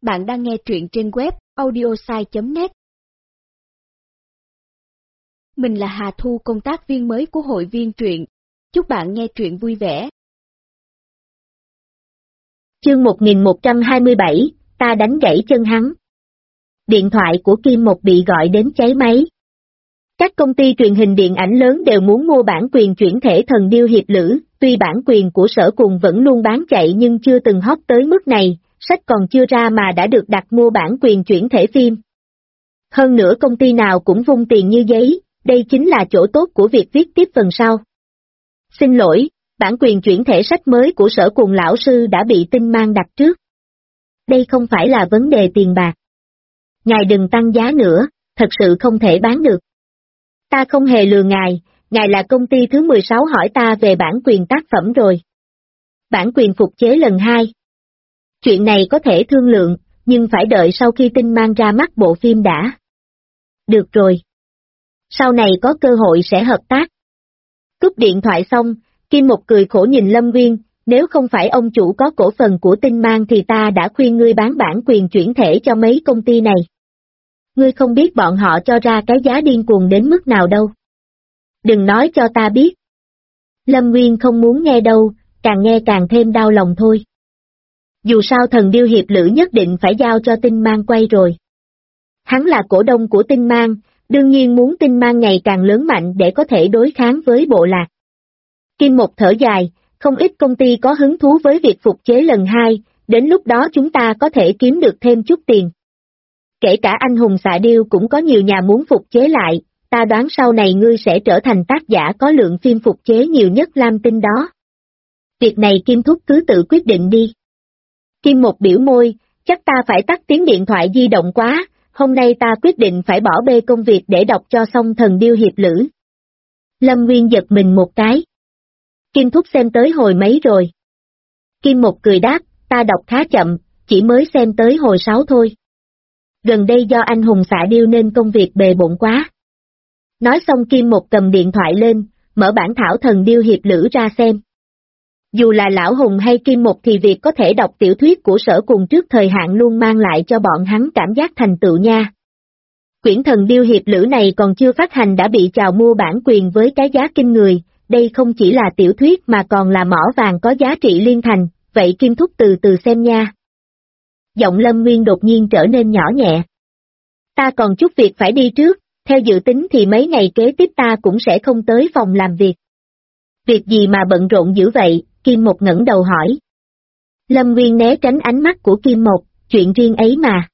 Bạn đang nghe truyện trên web audiosai.net. Mình là Hà Thu, công tác viên mới của hội viên truyện. Chúc bạn nghe truyện vui vẻ. Chương 1127, ta đánh gãy chân hắn. Điện thoại của Kim Một bị gọi đến cháy máy. Các công ty truyền hình điện ảnh lớn đều muốn mua bản quyền chuyển thể Thần Điêu Hiệp Lữ, tuy bản quyền của Sở Cùng vẫn luôn bán chạy nhưng chưa từng hot tới mức này, sách còn chưa ra mà đã được đặt mua bản quyền chuyển thể phim. Hơn nữa công ty nào cũng vung tiền như giấy, đây chính là chỗ tốt của việc viết tiếp phần sau. Xin lỗi, bản quyền chuyển thể sách mới của Sở Cùng lão sư đã bị Tinh Mang đặt trước. Đây không phải là vấn đề tiền bạc. Ngài đừng tăng giá nữa, thật sự không thể bán được. Ta không hề lừa ngài là công ty thứ 16 hỏi ta về bản quyền tác phẩm rồi. Bản quyền phục chế lần 2. Chuyện này có thể thương lượng, nhưng phải đợi sau khi Tinh Mang ra mắt bộ phim đã. Được rồi. Sau này có cơ hội sẽ hợp tác. Cúp điện thoại xong, Kim Một cười khổ nhìn Lâm Nguyên, nếu không phải ông chủ có cổ phần của Tinh Mang thì ta đã khuyên ngươi bán bản quyền chuyển thể cho mấy công ty này. Ngươi không biết bọn họ cho ra cái giá điên cuồng đến mức nào đâu. Đừng nói cho ta biết. Lâm Nguyên không muốn nghe đâu, càng nghe càng thêm đau lòng thôi. Dù sao Thần Điêu Hiệp Lữ nhất định phải giao cho Tinh Mang quay rồi. Hắn là cổ đông của Tinh Mang, đương nhiên muốn Tinh Mang ngày càng lớn mạnh để có thể đối kháng với bộ lạc. Kim Một thở dài, không ít công ty có hứng thú với việc phục chế lần 2, đến lúc đó chúng ta có thể kiếm được thêm chút tiền. Kể cả Anh Hùng Xạ Điêu cũng có nhiều nhà muốn phục chế lại, ta đoán sau này ngươi sẽ trở thành tác giả có lượng phim phục chế nhiều nhất Lam Tinh đó. Việc này Kim Thúc cứ tự quyết định đi. Kim Một biểu môi, chắc ta phải tắt tiếng điện thoại di động quá, hôm nay ta quyết định phải bỏ bê công việc để đọc cho xong Thần Điêu Hiệp Lữ. Lâm Nguyên giật mình một cái. Kim Thúc xem tới hồi mấy rồi? Kim Một cười đáp, ta đọc khá chậm, chỉ mới xem tới hồi 6 thôi. Gần đây do Anh Hùng Xạ Điêu nên công việc bề bộn quá. Nói xong Kim Một cầm điện thoại lên, mở bản thảo Thần Điêu Hiệp Lữ ra xem. Dù là Lão Hùng hay Kim Một thì việc có thể đọc tiểu thuyết của Sở Cùng trước thời hạn luôn mang lại cho bọn hắn cảm giác thành tựu nha. Quyển Thần Điêu Hiệp Lữ này còn chưa phát hành đã bị chào mua bản quyền với cái giá kinh người, đây không chỉ là tiểu thuyết mà còn là mỏ vàng có giá trị liên thành, vậy Kim Thúc từ từ xem nha. Giọng Lâm Nguyên đột nhiên trở nên nhỏ nhẹ. Ta còn chút việc phải đi trước, theo dự tính thì mấy ngày kế tiếp ta cũng sẽ không tới phòng làm việc. Việc gì mà bận rộn dữ vậy? Kim Một ngẩng đầu hỏi. Lâm Nguyên né tránh ánh mắt của Kim Một, chuyện riêng ấy mà.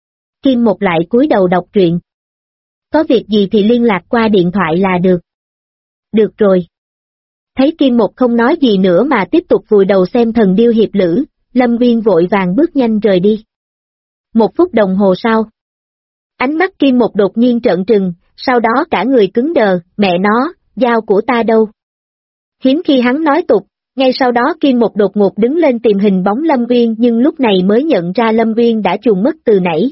Kim Một lại cúi đầu đọc truyện. Có việc gì thì liên lạc qua điện thoại là được. Được rồi. Thấy Kim Một không nói gì nữa mà tiếp tục vùi đầu xem Thần Điêu Hiệp Lữ, Lâm Nguyên vội vàng bước nhanh rời đi. 1 phút đồng hồ sau. Ánh mắt Kim Một đột nhiên trợn trừng, sau đó cả người cứng đờ, mẹ nó, dao của ta đâu? Hiếm khi hắn nói tục, ngay sau đó Kim Một đột ngột đứng lên tìm hình bóng Lâm Nguyên nhưng lúc này mới nhận ra Lâm Nguyên đã chuồn mất từ nãy.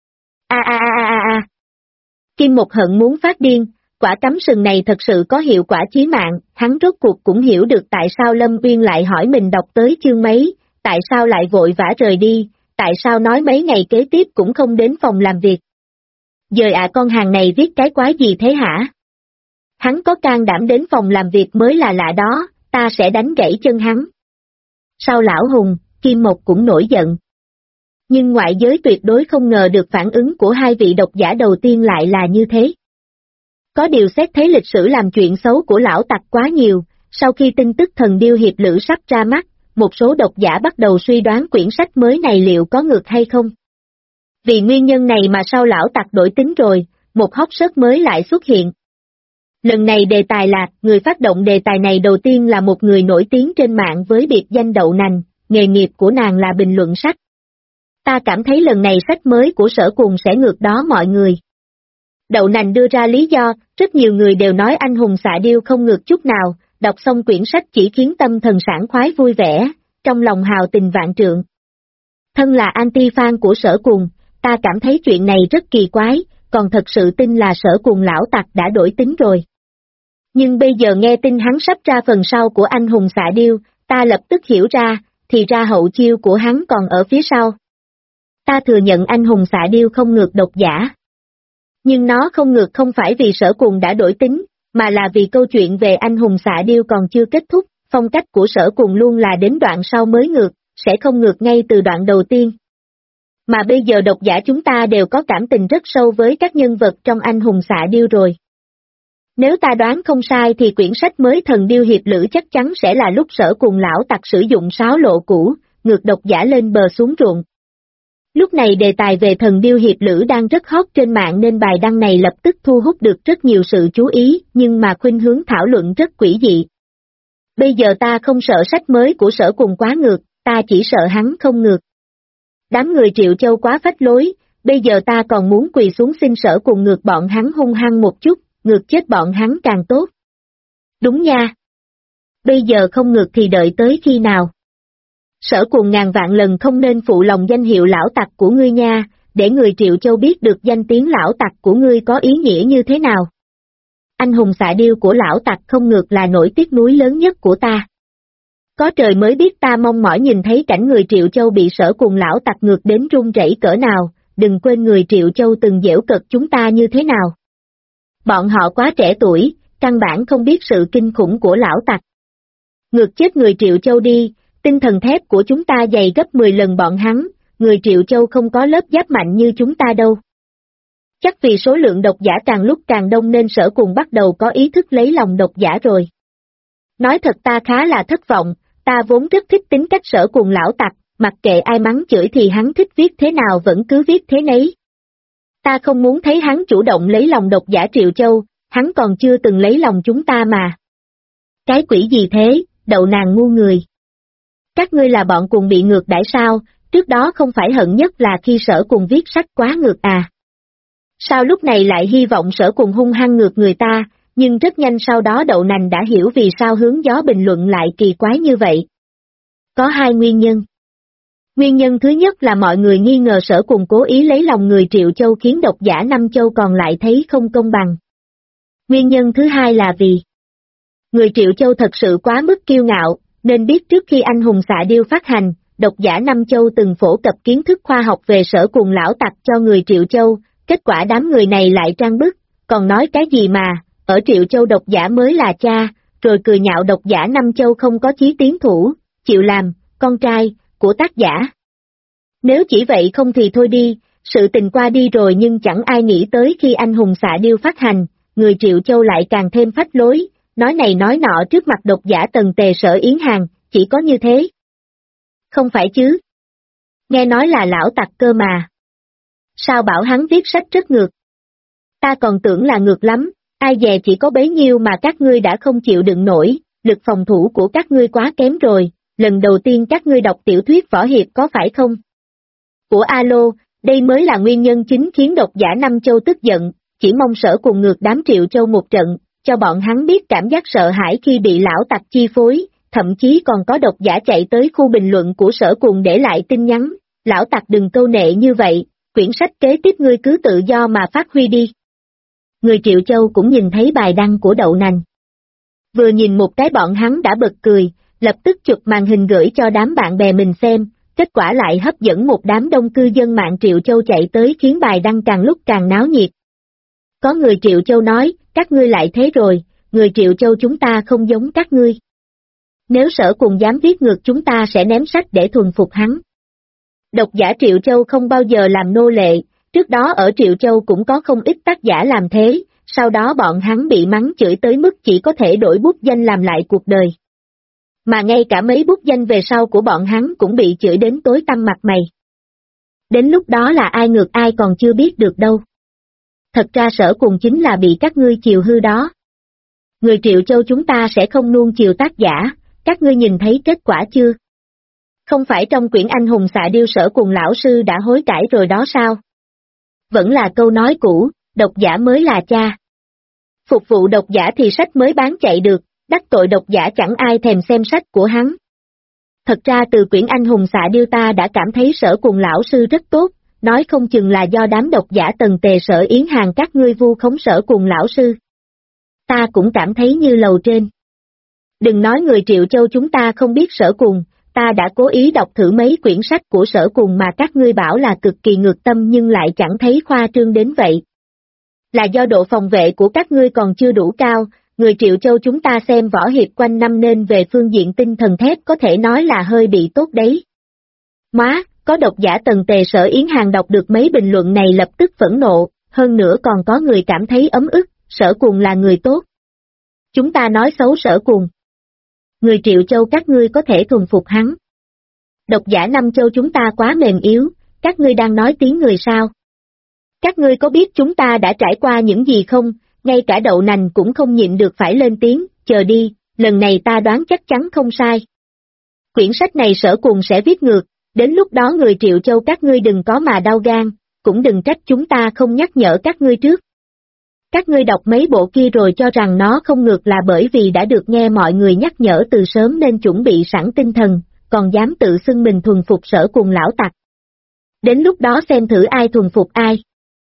Kim Một hận muốn phát điên, quả cắm sừng này thật sự có hiệu quả chí mạng, hắn rốt cuộc cũng hiểu được tại sao Lâm Nguyên lại hỏi mình đọc tới chương mấy, tại sao lại vội vã rời đi, tại sao nói mấy ngày kế tiếp cũng không đến phòng làm việc. Giời ạ, con hàng này viết cái quái gì thế hả? Hắn có can đảm đến phòng làm việc mới là lạ đó, ta sẽ đánh gãy chân hắn. Sau Lão Hùng, Kim Một cũng nổi giận. Nhưng ngoại giới tuyệt đối không ngờ được phản ứng của hai vị độc giả đầu tiên lại là như thế. Có điều xét thấy lịch sử làm chuyện xấu của lão tặc quá nhiều, sau khi tin tức Thần Điêu Hiệp Lữ sắp ra mắt, một số độc giả bắt đầu suy đoán quyển sách mới này liệu có ngược hay không. Vì nguyên nhân này mà sau lão tặc đổi tính rồi, một hot search mới lại xuất hiện. Lần này đề tài là, người phát động đề tài này đầu tiên là một người nổi tiếng trên mạng với biệt danh Đậu Nành, nghề nghiệp của nàng là bình luận sách. Ta cảm thấy lần này sách mới của Sở Cùng sẽ ngược đó mọi người. Đậu Nành đưa ra lý do, rất nhiều người đều nói Anh Hùng Xạ Điêu không ngược chút nào, đọc xong quyển sách chỉ khiến tâm thần sảng khoái vui vẻ, trong lòng hào tình vạn trượng. Thân là anti-fan của Sở Cùng, ta cảm thấy chuyện này rất kỳ quái, còn thật sự tin là Sở Cùng lão tặc đã đổi tính rồi. Nhưng bây giờ nghe tin hắn sắp ra phần sau của Anh Hùng Xạ Điêu, ta lập tức hiểu ra, thì ra hậu chiêu của hắn còn ở phía sau. Ta thừa nhận anh hùng xạ điêu không ngược độc giả. Nhưng nó không ngược không phải vì Sở Cùng đã đổi tính, mà là vì câu chuyện về anh hùng xạ điêu còn chưa kết thúc, phong cách của Sở Cùng luôn là đến đoạn sau mới ngược, sẽ không ngược ngay từ đoạn đầu tiên. Mà bây giờ độc giả chúng ta đều có cảm tình rất sâu với các nhân vật trong anh hùng xạ điêu rồi. Nếu ta đoán không sai thì quyển sách mới Thần Điêu Hiệp Lữ chắc chắn sẽ là lúc Sở Cùng lão tặc sử dụng sáo lộ cũ, ngược độc giả lên bờ xuống ruộng. Lúc này đề tài về Thần Điêu Hiệp Lữ đang rất hot trên mạng nên bài đăng này lập tức thu hút được rất nhiều sự chú ý, nhưng mà khuynh hướng thảo luận rất quỷ dị. Bây giờ ta không sợ sách mới của Sở Cùng quá ngược, ta chỉ sợ hắn không ngược. Đám người Triệu Châu quá phách lối, bây giờ ta còn muốn quỳ xuống xin Sở Cùng ngược bọn hắn hung hăng một chút, ngược chết bọn hắn càng tốt. Đúng nha. Bây giờ không ngược thì đợi tới khi nào? Sở Cùng ngàn vạn lần không nên phụ lòng danh hiệu lão tặc của ngươi nha, để người Triệu Châu biết được danh tiếng lão tặc của ngươi có ý nghĩa như thế nào. Anh hùng xạ điêu của lão tặc không ngược là nỗi tiếc nuối lớn nhất của ta. Có trời mới biết ta mong mỏi nhìn thấy cảnh người Triệu Châu bị Sở Cùng lão tặc ngược đến run rẩy cỡ nào, đừng quên người Triệu Châu từng giễu cợt chúng ta như thế nào. Bọn họ quá trẻ tuổi, căn bản không biết sự kinh khủng của lão tặc. Ngược chết người Triệu Châu đi, tinh thần thép của chúng ta dày gấp 10 lần bọn hắn, người Triệu Châu không có lớp giáp mạnh như chúng ta đâu. Chắc vì số lượng độc giả càng lúc càng đông nên Sở Cùng bắt đầu có ý thức lấy lòng độc giả rồi. Nói thật ta khá là thất vọng, ta vốn rất thích tính cách Sở Cùng lão tặc, mặc kệ ai mắng chửi thì hắn thích viết thế nào vẫn cứ viết thế nấy. Ta không muốn thấy hắn chủ động lấy lòng độc giả Triệu Châu, hắn còn chưa từng lấy lòng chúng ta mà. Cái quỷ gì thế, đậu nàng ngu người. Các ngươi là bọn cùng bị ngược đãi sao, trước đó không phải hận nhất là khi Sở Cùng viết sách quá ngược à. Sao lúc này lại hy vọng Sở Cùng hung hăng ngược người ta, nhưng rất nhanh sau đó đậu nành đã hiểu vì sao hướng gió bình luận lại kỳ quái như vậy. Có hai nguyên nhân. Nguyên nhân thứ nhất là mọi người nghi ngờ Sở Cùng cố ý lấy lòng người Triệu Châu khiến độc giả Nam Châu còn lại thấy không công bằng. Nguyên nhân thứ hai là vì người Triệu Châu thật sự quá mức kiêu ngạo, nên biết trước khi anh hùng xạ điêu phát hành, độc giả Nam Châu từng phổ cập kiến thức khoa học về Sở Cùng lão tặc cho người Triệu Châu, kết quả đám người này lại trang bức, còn nói cái gì mà, ở Triệu Châu độc giả mới là cha, rồi cười nhạo độc giả Nam Châu không có chí tiến thủ, chịu làm, con trai, của tác giả. Nếu chỉ vậy không thì thôi đi, sự tình qua đi rồi nhưng chẳng ai nghĩ tới khi anh hùng xạ điêu phát hành, người Triệu Châu lại càng thêm phách lối, nói này nói nọ trước mặt độc giả Tần Tề Sở Yến Hàng, chỉ có như thế. Không phải chứ? Nghe nói là lão tặc cơ mà. Sao bảo hắn viết sách rất ngược? Ta còn tưởng là ngược lắm, ai dè chỉ có bấy nhiêu mà các ngươi đã không chịu đựng nổi, lực phòng thủ của các ngươi quá kém rồi, lần đầu tiên các ngươi đọc tiểu thuyết võ hiệp có phải không? Của alo, đây mới là nguyên nhân chính khiến độc giả Nam Châu tức giận, chỉ mong Sở Cùng ngược đám Triệu Châu một trận, cho bọn hắn biết cảm giác sợ hãi khi bị lão tặc chi phối, thậm chí còn có độc giả chạy tới khu bình luận của Sở Cùng để lại tin nhắn, lão tặc đừng câu nệ như vậy, quyển sách kế tiếp ngươi cứ tự do mà phát huy đi. Người Triệu Châu cũng nhìn thấy bài đăng của đậu nành. Vừa nhìn một cái bọn hắn đã bật cười, lập tức chụp màn hình gửi cho đám bạn bè mình xem, kết quả lại hấp dẫn một đám đông cư dân mạng Triệu Châu chạy tới khiến bài đăng càng lúc càng náo nhiệt. Có người Triệu Châu nói, các ngươi lại thế rồi, người Triệu Châu chúng ta không giống các ngươi. Nếu Sở Cùng dám viết ngược chúng ta sẽ ném sách để thuần phục hắn. Độc giả Triệu Châu không bao giờ làm nô lệ, trước đó ở Triệu Châu cũng có không ít tác giả làm thế, sau đó bọn hắn bị mắng chửi tới mức chỉ có thể đổi bút danh làm lại cuộc đời. Mà ngay cả mấy bút danh về sau của bọn hắn cũng bị chửi đến tối tăm mặt mày. Đến lúc đó là ai ngược ai còn chưa biết được đâu. Thật ra Sở Cùng chính là bị các ngươi chiều hư đó. Người Triệu Châu chúng ta sẽ không nuông chiều tác giả, các ngươi nhìn thấy kết quả chưa? Không phải trong quyển anh hùng xạ điêu Sở Cùng lão sư đã hối cải rồi đó sao? Vẫn là câu nói cũ, độc giả mới là cha. Phục vụ độc giả thì sách mới bán chạy được, đắc tội độc giả chẳng ai thèm xem sách của hắn. Thật ra từ quyển anh hùng xạ điêu ta đã cảm thấy Sở Cùng lão sư rất tốt, nói không chừng là do đám độc giả Tần Tề Sở Yến Hàng các ngươi vu khống Sở Cùng lão sư. Ta cũng cảm thấy như lầu trên. Đừng nói người Triệu Châu chúng ta không biết Sở Cùng, ta đã cố ý đọc thử mấy quyển sách của Sở Cùng mà các ngươi bảo là cực kỳ ngược tâm nhưng lại chẳng thấy khoa trương đến vậy. Là do độ phòng vệ của các ngươi còn chưa đủ cao, người Triệu Châu chúng ta xem võ hiệp quanh năm nên về phương diện tinh thần thép có thể nói là hơi bị tốt đấy. Má, có độc giả Tần Tề Sở Yến Hàng đọc được mấy bình luận này lập tức phẫn nộ, hơn nữa còn có người cảm thấy ấm ức, Sở Cùng là người tốt. Chúng ta nói xấu Sở Cùng. Người Triệu Châu các ngươi có thể thuần phục hắn. Độc giả Nam Châu chúng ta quá mềm yếu, các ngươi đang nói tiếng người sao? Các ngươi có biết chúng ta đã trải qua những gì không, ngay cả đậu nành cũng không nhịn được phải lên tiếng, chờ đi, lần này ta đoán chắc chắn không sai. Quyển sách này Sở Cùng sẽ viết ngược, đến lúc đó người Triệu Châu các ngươi đừng có mà đau gan, cũng đừng trách chúng ta không nhắc nhở các ngươi trước. Các ngươi đọc mấy bộ kia rồi cho rằng nó không ngược là bởi vì đã được nghe mọi người nhắc nhở từ sớm nên chuẩn bị sẵn tinh thần, còn dám tự xưng mình thuần phục Sở Cùng lão tặc. Đến lúc đó xem thử ai thuần phục ai.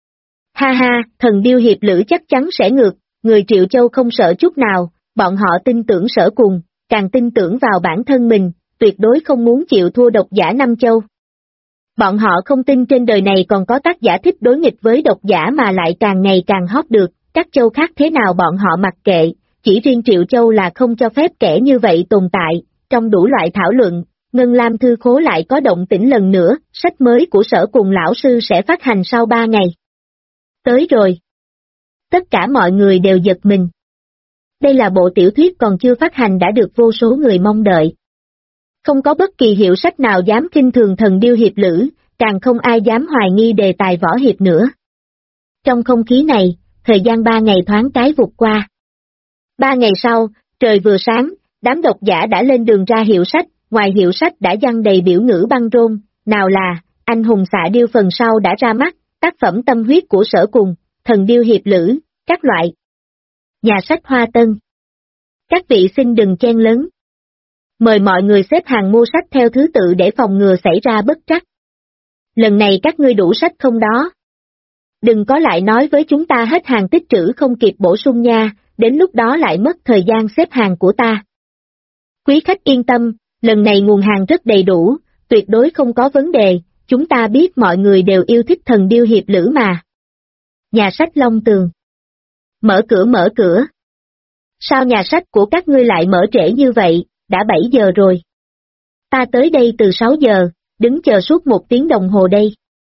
Ha ha, thần điêu hiệp lữ chắc chắn sẽ ngược, người Triệu Châu không sợ chút nào, bọn họ tin tưởng Sở Cùng, càng tin tưởng vào bản thân mình, tuyệt đối không muốn chịu thua độc giả Nam Châu. Bọn họ không tin trên đời này còn có tác giả thích đối nghịch với độc giả mà lại càng ngày càng hot được, các châu khác thế nào bọn họ mặc kệ, chỉ riêng Triệu Châu là không cho phép kẻ như vậy tồn tại, trong đủ loại thảo luận, Ngân Lam Thư Khố lại có động tĩnh lần nữa, sách mới của Sở Cùng lão sư sẽ phát hành sau 3 ngày. Tới rồi. Tất cả mọi người đều giật mình. Đây là bộ tiểu thuyết còn chưa phát hành đã được vô số người mong đợi. Không có bất kỳ hiệu sách nào dám khinh thường thần điêu hiệp lữ, càng không ai dám hoài nghi đề tài võ hiệp nữa. Trong không khí này, thời gian 3 ngày thoáng cái vụt qua. 3 ngày sau, trời vừa sáng, đám độc giả đã lên đường ra hiệu sách, ngoài hiệu sách đã giăng đầy biểu ngữ băng rôn, nào là, anh hùng xạ điêu phần sau đã ra mắt, tác phẩm tâm huyết của Sở Cùng, thần điêu hiệp lữ, các loại. Nhà sách Hoa Tân. Các vị xin đừng chen lấn. Mời mọi người xếp hàng mua sách theo thứ tự để phòng ngừa xảy ra bất trắc. Lần này các ngươi đủ sách không đó? Đừng có lại nói với chúng ta hết hàng tích trữ không kịp bổ sung nha, đến lúc đó lại mất thời gian xếp hàng của ta. Quý khách yên tâm, lần này nguồn hàng rất đầy đủ, tuyệt đối không có vấn đề, chúng ta biết mọi người đều yêu thích thần điêu hiệp lữ mà. Nhà sách Long Tường. Mở cửa. Sao nhà sách của các ngươi lại mở trễ như vậy, đã 7 giờ rồi. Ta tới đây từ 6 giờ, đứng chờ suốt 1 tiếng đồng hồ đây.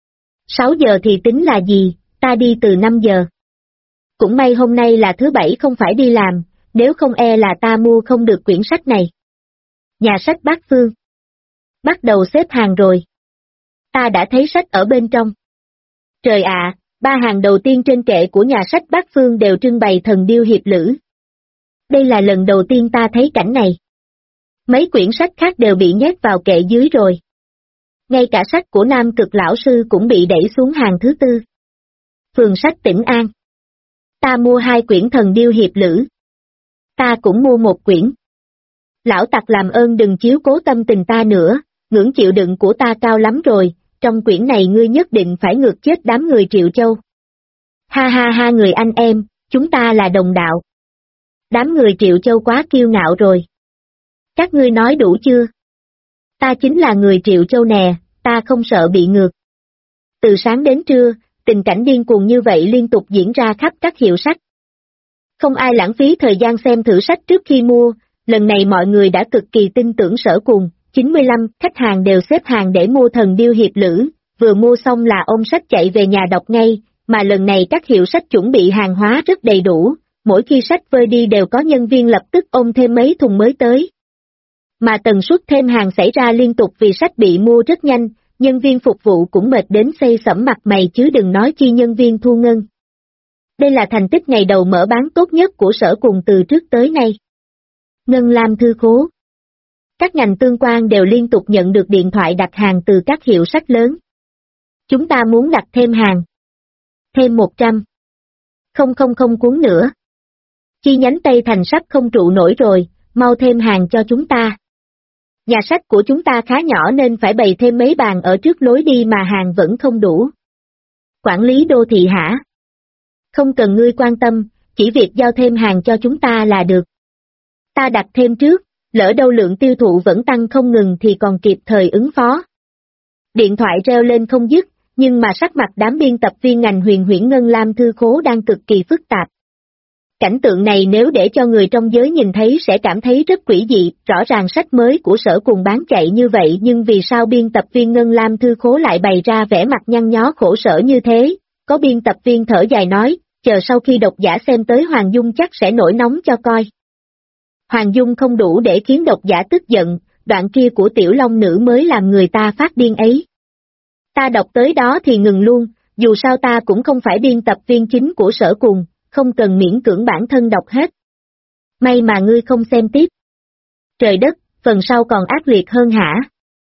6 giờ thì tính là gì, ta đi từ 5 giờ. Cũng may hôm nay là thứ Bảy không phải đi làm, nếu không e là ta mua không được quyển sách này. Nhà sách Bát Phương. Bắt đầu xếp hàng rồi. Ta đã thấy sách ở bên trong. Trời ạ, 3 hàng đầu tiên trên kệ của nhà sách Bát Phương đều trưng bày thần điêu hiệp lữ. Đây là lần đầu tiên ta thấy cảnh này. Mấy quyển sách khác đều bị nhét vào kệ dưới rồi. Ngay cả sách của Nam Cực lão sư cũng bị đẩy xuống hàng thứ 4. Phường sách Tỉnh An. Ta mua 2 quyển thần điêu hiệp lữ. Ta cũng mua 1 quyển. Lão tặc làm ơn đừng chiếu cố tâm tình ta nữa, ngưỡng chịu đựng của ta cao lắm rồi, trong quyển này ngươi nhất định phải ngược chết đám người Triệu Châu. Ha ha ha người anh em, chúng ta là đồng đạo. Đám người Triệu Châu quá kiêu ngạo rồi. Các ngươi nói đủ chưa? Ta chính là người Triệu Châu nè, ta không sợ bị ngược. Từ sáng đến trưa, tình cảnh điên cuồng như vậy liên tục diễn ra khắp các hiệu sách. Không ai lãng phí thời gian xem thử sách trước khi mua, lần này mọi người đã cực kỳ tin tưởng Sở Cùng, 95 khách hàng đều xếp hàng để mua thần điêu hiệp lữ, vừa mua xong là ôm sách chạy về nhà đọc ngay, mà lần này các hiệu sách chuẩn bị hàng hóa rất đầy đủ, mỗi khi sách vơi đi đều có nhân viên lập tức ôm thêm mấy thùng mới tới. Mà tần suất thêm hàng xảy ra liên tục vì sách bị mua rất nhanh, nhân viên phục vụ cũng mệt đến xây sẩm mặt mày chứ đừng nói chi nhân viên thu ngân. Đây là thành tích ngày đầu mở bán tốt nhất của Sở Cùng từ trước tới nay. Ngân Lam Thư Khố. Các ngành tương quan đều liên tục nhận được điện thoại đặt hàng từ các hiệu sách lớn. Chúng ta muốn đặt thêm hàng. Thêm 100. Không cuốn nữa. Chi nhánh Tây Thành sắp không trụ nổi rồi, mau thêm hàng cho chúng ta. Nhà sách của chúng ta khá nhỏ nên phải bày thêm mấy bàn ở trước lối đi mà hàng vẫn không đủ. Quản lý đô thị hả? Không cần ngươi quan tâm, chỉ việc giao thêm hàng cho chúng ta là được. Ta đặt thêm trước, Lỡ đâu lượng tiêu thụ vẫn tăng không ngừng thì còn kịp thời ứng phó. Điện thoại reo lên không dứt, nhưng mà sắc mặt đám biên tập viên ngành huyền huyễn ngân lam thư khố đang cực kỳ phức tạp. Cảnh tượng này nếu để cho người trong giới nhìn thấy sẽ cảm thấy rất quỷ dị, rõ ràng sách mới của Sở Cùng bán chạy như vậy nhưng vì sao biên tập viên ngân lam thư khố lại bày ra vẻ mặt nhăn nhó khổ sở như thế, có biên tập viên thở dài nói, chờ sau khi độc giả xem tới Hoàng Dung chắc sẽ nổi nóng cho coi. Hoàng Dung không đủ để khiến độc giả tức giận, đoạn kia của Tiểu Long Nữ mới làm người ta phát điên ấy. Ta đọc tới đó thì ngừng luôn, dù sao ta cũng không phải biên tập viên chính của Sở Cùng, không cần miễn cưỡng bản thân đọc hết. May mà ngươi không xem tiếp. Trời đất, phần sau còn ác liệt hơn hả?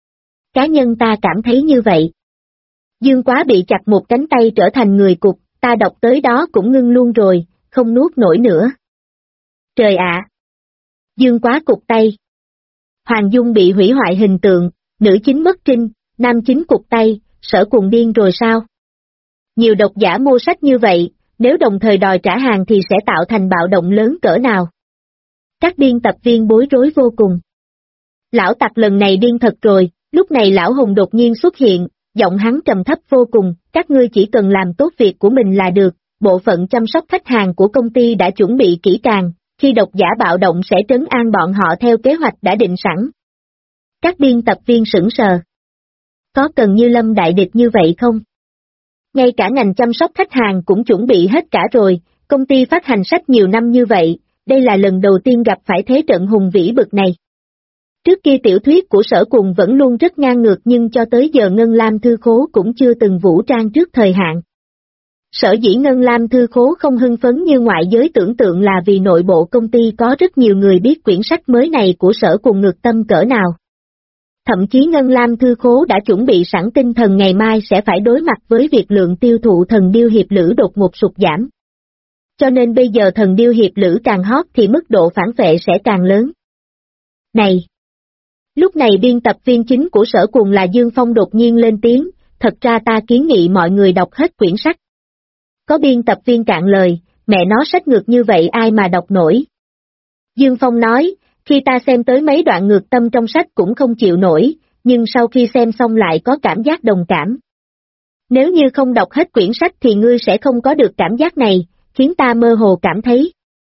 Cá nhân ta cảm thấy như vậy. Dương Quá bị chặt một cánh tay trở thành người cục, ta đọc tới đó cũng ngưng luôn rồi, không nuốt nổi nữa. Trời ạ! Dương Quá cục tay. Hoàng Dung bị hủy hoại hình tượng, nữ chính mất trinh, nam chính cục tay, Sở Cùng điên rồi sao? Nhiều độc giả mua sách như vậy, nếu đồng thời đòi trả hàng thì sẽ tạo thành bạo động lớn cỡ nào? Các biên tập viên bối rối vô cùng. Lão Tặc lần này điên thật rồi, lúc này Lão Hùng đột nhiên xuất hiện, giọng hắn trầm thấp vô cùng, các ngươi chỉ cần làm tốt việc của mình là được, bộ phận chăm sóc khách hàng của công ty đã chuẩn bị kỹ càng, khi độc giả bạo động sẽ trấn an bọn họ theo kế hoạch đã định sẵn. Các biên tập viên sững sờ. Có cần như lâm đại địch như vậy không? Ngay cả ngành chăm sóc khách hàng cũng chuẩn bị hết cả rồi, công ty phát hành sách nhiều năm như vậy, đây là lần đầu tiên gặp phải thế trận hùng vĩ bực này. Trước kia tiểu thuyết của Sở Cùng vẫn luôn rất ngang ngược nhưng cho tới giờ Ngân Lam Thư Khố cũng chưa từng vũ trang trước thời hạn. Sở dĩ Ngân Lam Thư Khố không hưng phấn như ngoại giới tưởng tượng là vì nội bộ công ty có rất nhiều người biết quyển sách mới này của Sở Cùng ngược tâm cỡ nào. Thậm chí Ngân Lam Thư Khố đã chuẩn bị sẵn tinh thần ngày mai sẽ phải đối mặt với việc lượng tiêu thụ Thần Điêu Hiệp Lữ đột ngột sụt giảm. Cho nên bây giờ Thần Điêu Hiệp Lữ càng hot thì mức độ phản vệ sẽ càng lớn. Này! Lúc này biên tập viên chính của Sở Cùng là Dương Phong đột nhiên lên tiếng, thật ra ta kiến nghị mọi người đọc hết quyển sách. Có biên tập viên cạn lời, mẹ nó sách ngược như vậy ai mà đọc nổi. Dương Phong nói, khi ta xem tới mấy đoạn ngược tâm trong sách cũng không chịu nổi, nhưng sau khi xem xong lại có cảm giác đồng cảm. Nếu như không đọc hết quyển sách thì ngươi sẽ không có được cảm giác này, khiến ta mơ hồ cảm thấy.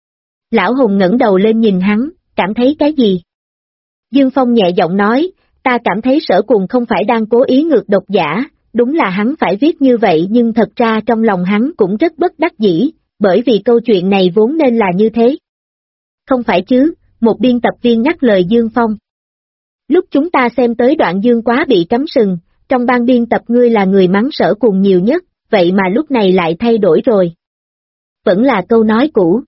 Lão Hùng ngẩng đầu lên nhìn hắn, cảm thấy cái gì? Dương Phong nhẹ giọng nói, ta cảm thấy Sở Cùng không phải đang cố ý ngược độc giả, đúng là hắn phải viết như vậy nhưng thật ra trong lòng hắn cũng rất bất đắc dĩ, bởi vì câu chuyện này vốn nên là như thế. Không phải chứ, một biên tập viên nhắc lời Dương Phong. Lúc chúng ta xem tới đoạn Dương Quá bị cắm sừng, trong ban biên tập ngươi là người mắng Sở Cùng nhiều nhất, vậy mà lúc này lại thay đổi rồi. Vẫn là câu nói cũ.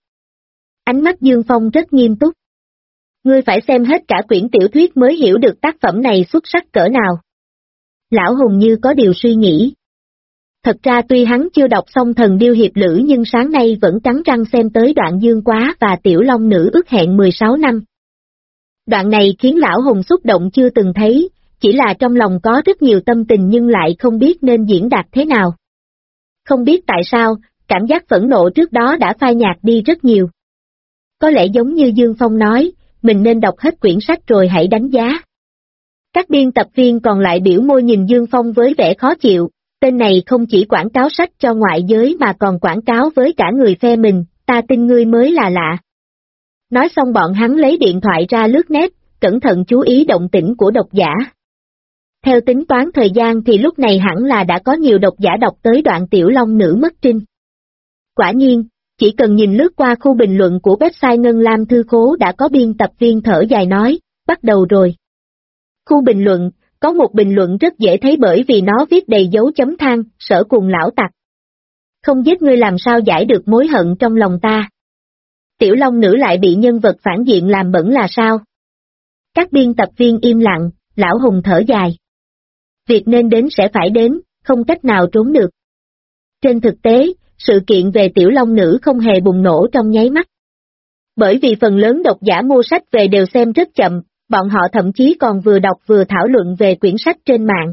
Ánh mắt Dương Phong rất nghiêm túc. Ngươi phải xem hết cả quyển tiểu thuyết mới hiểu được tác phẩm này xuất sắc cỡ nào. Lão Hùng như có điều suy nghĩ. Thật ra tuy hắn chưa đọc xong Thần Điêu Hiệp Lữ nhưng sáng nay vẫn cắn răng xem tới đoạn Dương Quá và Tiểu Long Nữ ước hẹn 16 năm. Đoạn này khiến Lão Hùng xúc động chưa từng thấy, chỉ là trong lòng có rất nhiều tâm tình nhưng lại không biết nên diễn đạt thế nào. Không biết tại sao, cảm giác phẫn nộ trước đó đã phai nhạt đi rất nhiều. Có lẽ giống như Dương Phong nói, mình nên đọc hết quyển sách rồi hãy đánh giá. Các biên tập viên còn lại biểu môi nhìn Dương Phong với vẻ khó chịu, tên này không chỉ quảng cáo sách cho ngoại giới mà còn quảng cáo với cả người phe mình, ta tin ngươi mới là lạ. Nói xong bọn hắn lấy điện thoại ra lướt net, cẩn thận chú ý động tĩnh của độc giả. Theo tính toán thời gian thì lúc này hẳn là đã có nhiều độc giả đọc tới đoạn Tiểu Long Nữ mất trinh. Quả nhiên, chỉ cần nhìn lướt qua khu bình luận của website Ngân Lam Thư Khố đã có biên tập viên thở dài nói, bắt đầu rồi. Khu bình luận, có một bình luận rất dễ thấy bởi vì nó viết đầy dấu chấm than, Sở Cùng lão tặc. Không giết ngươi làm sao giải được mối hận trong lòng ta. Tiểu Long Nữ lại bị nhân vật phản diện làm bẩn là sao? Các biên tập viên im lặng, Lão Hùng thở dài. Việc nên đến sẽ phải đến, không cách nào trốn được. Trên thực tế, sự kiện về Tiểu Long Nữ không hề bùng nổ trong nháy mắt. Bởi vì phần lớn độc giả mua sách về đều xem rất chậm, bọn họ thậm chí còn vừa đọc vừa thảo luận về quyển sách trên mạng.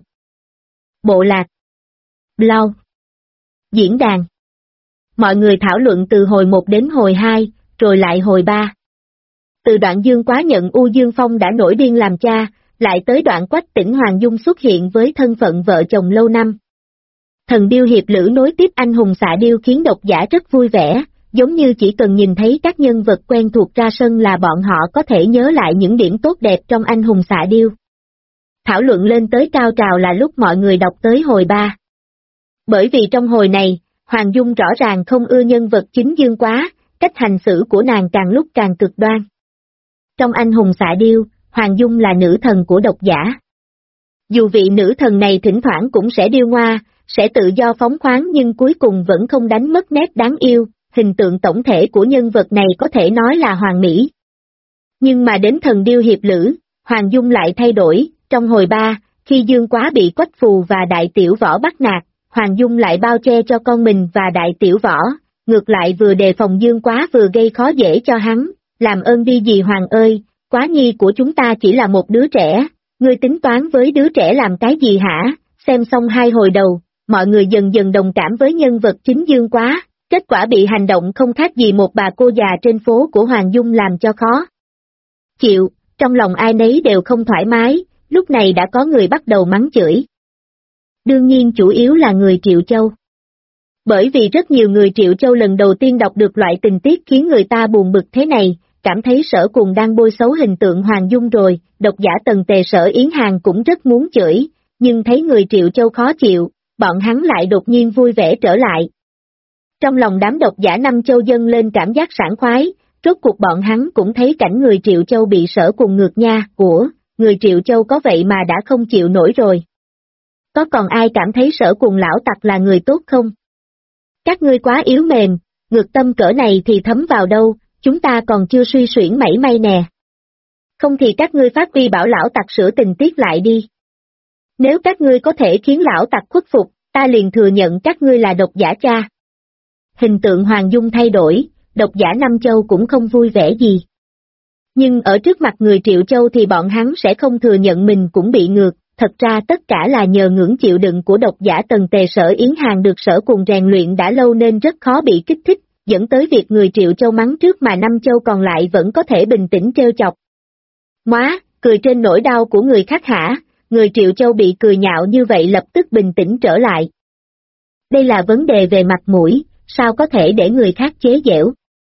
Bộ lạc, blog, diễn đàn. Mọi người thảo luận từ hồi 1 đến hồi 2, rồi lại hồi 3. từ đoạn Dương Quá nhận U Dương Phong đã nổi điên làm cha, lại tới đoạn Quách Tỉnh Hoàng Dung xuất hiện với thân phận vợ chồng lâu năm. Thần điêu hiệp lữ nối tiếp anh hùng xạ điêu khiến độc giả rất vui vẻ, giống như chỉ cần nhìn thấy các nhân vật quen thuộc ra sân là bọn họ có thể nhớ lại những điểm tốt đẹp trong anh hùng xạ điêu. Thảo luận lên tới cao trào là lúc mọi người đọc tới hồi 3. Bởi vì trong hồi này, Hoàng Dung rõ ràng không ưa nhân vật chính Dương Quá, cách hành xử của nàng càng lúc càng cực đoan. Trong anh hùng xạ điêu, Hoàng Dung là nữ thần của độc giả. Dù vị nữ thần này thỉnh thoảng cũng sẽ điêu ngoa, sẽ tự do phóng khoáng nhưng cuối cùng vẫn không đánh mất nét đáng yêu, hình tượng tổng thể của nhân vật này có thể nói là hoàn mỹ. Nhưng mà đến thần điêu hiệp lữ, Hoàng Dung lại thay đổi, trong hồi 3, khi Dương Quá bị Quách Phù và Đại Tiểu Võ bắt nạt, Hoàng Dung lại bao che cho con mình và Đại Tiểu Võ, ngược lại vừa đề phòng Dương Quá vừa gây khó dễ cho hắn, làm ơn đi dì Hoàng ơi, Quá nhi của chúng ta chỉ là một đứa trẻ, ngươi tính toán với đứa trẻ làm cái gì hả? Xem xong 2 hồi đầu, mọi người dần dần đồng cảm với nhân vật chính Dương Quá, kết quả bị hành động không khác gì một bà cô già trên phố của Hoàng Dung làm cho khó chịu, trong lòng ai nấy đều không thoải mái, lúc này đã có người bắt đầu mắng chửi. Đương nhiên chủ yếu là người Triệu Châu. Bởi vì rất nhiều người Triệu Châu lần đầu tiên đọc được loại tình tiết khiến người ta buồn bực thế này, cảm thấy Sở Cùng đang bôi xấu hình tượng Hoàng Dung rồi, độc giả Tần Tề Sở Yến Hàng cũng rất muốn chửi, nhưng thấy người Triệu Châu khó chịu, bọn hắn lại đột nhiên vui vẻ trở lại. Trong lòng đám độc giả Năm Châu dâng lên cảm giác sảng khoái, rốt cuộc bọn hắn cũng thấy cảnh người Triệu Châu bị Sở Cùng ngược nha, của người Triệu Châu có vậy mà đã không chịu nổi rồi. Có còn ai cảm thấy Sở Cùng lão tặc là người tốt không? Các ngươi quá yếu mềm, ngược tâm cỡ này thì thấm vào đâu, chúng ta còn chưa suy xuyển mảy may nè. Không thì các ngươi phát huy bảo lão tặc sửa tình tiết lại đi. Nếu các ngươi có thể khiến lão tặc khuất phục, ta liền thừa nhận các ngươi là độc giả cha. Hình tượng Hoàng Dung thay đổi, độc giả Năm Châu cũng không vui vẻ gì. Nhưng ở trước mặt người Triệu Châu thì bọn hắn sẽ không thừa nhận mình cũng bị ngược, thật ra tất cả là nhờ ngưỡng chịu đựng của độc giả Tần Tề Sở Yến Hàng được Sở Cùng rèn luyện đã lâu nên rất khó bị kích thích, dẫn tới việc người Triệu Châu mắng trước mà Năm Châu còn lại vẫn có thể bình tĩnh trêu chọc. Móa, cười trên nỗi đau của người khác hả? Người Triệu Châu bị cười nhạo như vậy lập tức bình tĩnh trở lại. Đây là vấn đề về mặt mũi, sao có thể để người khác chế giễu?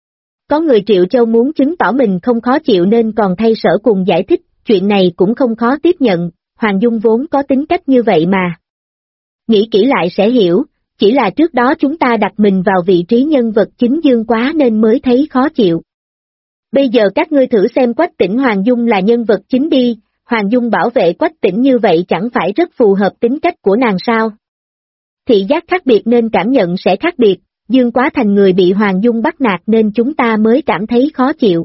Có người Triệu Châu muốn chứng tỏ mình không khó chịu nên còn thay Sở Cùng giải thích, chuyện này cũng không khó tiếp nhận, Hoàng Dung vốn có tính cách như vậy mà. Nghĩ kỹ lại sẽ hiểu, chỉ là trước đó chúng ta đặt mình vào vị trí nhân vật chính Dương Quá nên mới thấy khó chịu. Bây giờ các ngươi thử xem Quách Tỉnh Hoàng Dung là nhân vật chính đi, Hoàng Dung bảo vệ Quách Tỉnh như vậy chẳng phải rất phù hợp tính cách của nàng sao? Thị giác khác biệt nên cảm nhận sẽ khác biệt, Dương Quá thành người bị Hoàng Dung bắt nạt nên chúng ta mới cảm thấy khó chịu.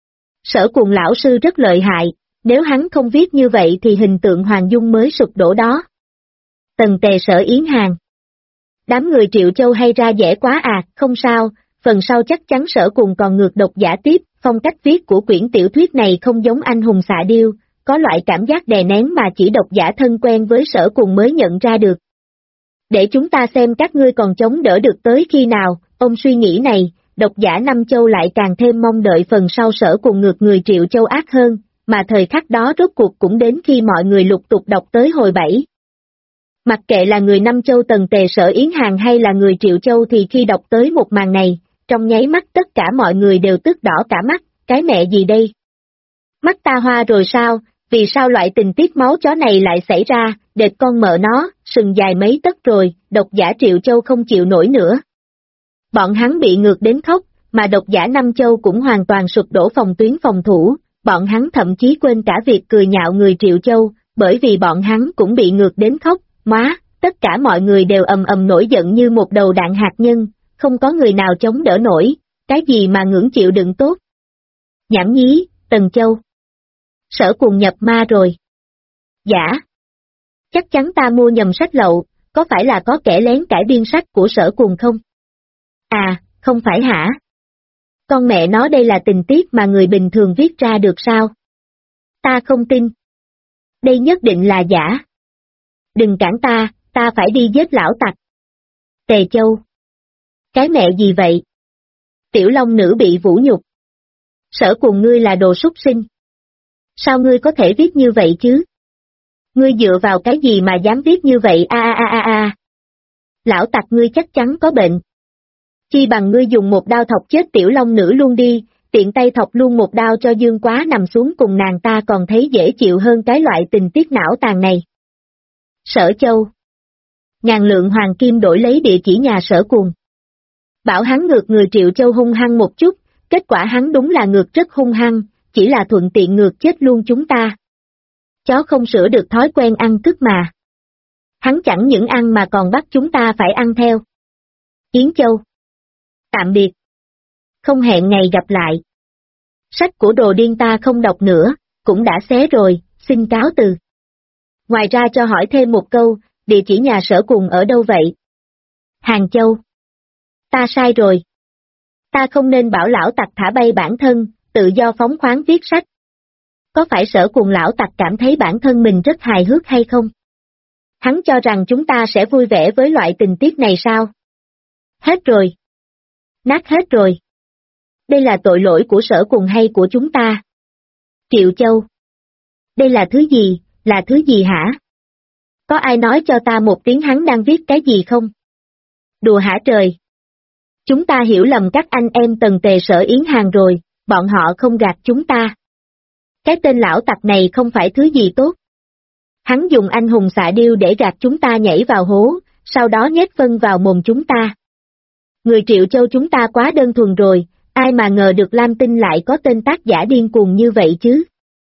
Sở Cùng lão sư rất lợi hại, nếu hắn không viết như vậy thì hình tượng Hoàng Dung mới sụp đổ đó. Tần Tề Sở Yến Hàng. Đám người Triệu Châu hay ra vẻ quá à, không sao, phần sau chắc chắn Sở Cùng còn ngược độc giả tiếp, phong cách viết của quyển tiểu thuyết này không giống anh hùng xạ điêu, có loại cảm giác đè nén mà chỉ độc giả thân quen với Sở Cùng mới nhận ra được. Để chúng ta xem các ngươi còn chống đỡ được tới khi nào, ông suy nghĩ này, độc giả Năm Châu lại càng thêm mong đợi phần sau Sở Cùng ngược người Triệu Châu ác hơn, mà thời khắc đó rốt cuộc cũng đến khi mọi người lục tục đọc tới hồi 7. Mặc kệ là người Năm Châu Tần Tề Sở Yến Hàng hay là người Triệu Châu thì khi đọc tới một màn này, trong nháy mắt tất cả mọi người đều tức đỏ cả mắt, cái mẹ gì đây? Mắt ta hoa rồi sao, vì sao loại tình tiết máu chó này lại xảy ra, đệt con mợ nó, sừng dài mấy tấc rồi, độc giả Triệu Châu không chịu nổi nữa. Bọn hắn bị ngược đến khóc, mà độc giả Năm Châu cũng hoàn toàn sụp đổ phòng tuyến phòng thủ, bọn hắn thậm chí quên cả việc cười nhạo người Triệu Châu, bởi vì bọn hắn cũng bị ngược đến khóc, má, tất cả mọi người đều ầm ầm nổi giận như một đầu đạn hạt nhân, không có người nào chống đỡ nổi, cái gì mà ngưỡng chịu đựng tốt. Nhảm nhí, Tần Châu. Sở Cùng nhập ma rồi. Dạ. Chắc chắn ta mua nhầm sách lậu, có phải là có kẻ lén cải biên sách của Sở Cùng không? À, không phải hả? Con mẹ nó đây là tình tiết mà người bình thường viết ra được sao? Ta không tin. Đây nhất định là giả. Đừng cản ta phải đi giết lão tặc. Tề Châu. Cái mẹ gì vậy? Tiểu Long nữ bị vũ nhục. Sở Cùng ngươi là đồ súc sinh. Sao ngươi có thể viết như vậy chứ? Ngươi dựa vào cái gì mà dám viết như vậy a. Lão tặc ngươi chắc chắn có bệnh. Chi bằng ngươi dùng một đao thọc chết Tiểu Long Nữ luôn đi, tiện tay thọc luôn một đao cho Dương Quá nằm xuống cùng nàng ta còn thấy dễ chịu hơn cái loại tình tiết não tàn này. Sở Châu. Ngàn lượng hoàng kim đổi lấy địa chỉ nhà Sở Cùng. Bảo hắn ngược người Triệu Châu hung hăng một chút, kết quả hắn đúng là ngược rất hung hăng, chỉ là thuận tiện ngược chết luôn chúng ta. Chó không sửa được thói quen ăn cứt mà. Hắn chẳng những ăn mà còn bắt chúng ta phải ăn theo. Yến Châu. Tạm biệt. Không hẹn ngày gặp lại. Sách của đồ điên ta không đọc nữa, cũng đã xé rồi, xin cáo từ. Ngoài ra cho hỏi thêm một câu, địa chỉ nhà Sở Cùng ở đâu vậy? Hàng Châu. Ta sai rồi. Ta không nên bảo lão tặc thả bay bản thân, tự do phóng khoáng viết sách. Có phải Sở Cùng lão tặc cảm thấy bản thân mình rất hài hước hay không? Hắn cho rằng chúng ta sẽ vui vẻ với loại tình tiết này sao? Hết rồi. Nát hết rồi. Đây là tội lỗi của Sở Cùng hay của chúng ta? Triệu Châu. Đây là thứ gì, là thứ gì hả? Có ai nói cho ta một tiếng hắn đang viết cái gì không? Đùa hả trời? Chúng ta hiểu lầm các anh em Tần Tề Sở Yến Hàng rồi, bọn họ không gạt chúng ta. Cái tên lão tặc này không phải thứ gì tốt. Hắn dùng anh hùng xạ điêu để gạt chúng ta nhảy vào hố, sau đó nhét phân vào mồm chúng ta. Người Triệu Châu chúng ta quá đơn thuần rồi, ai mà ngờ được Lam Tinh lại có tên tác giả điên cuồng như vậy chứ.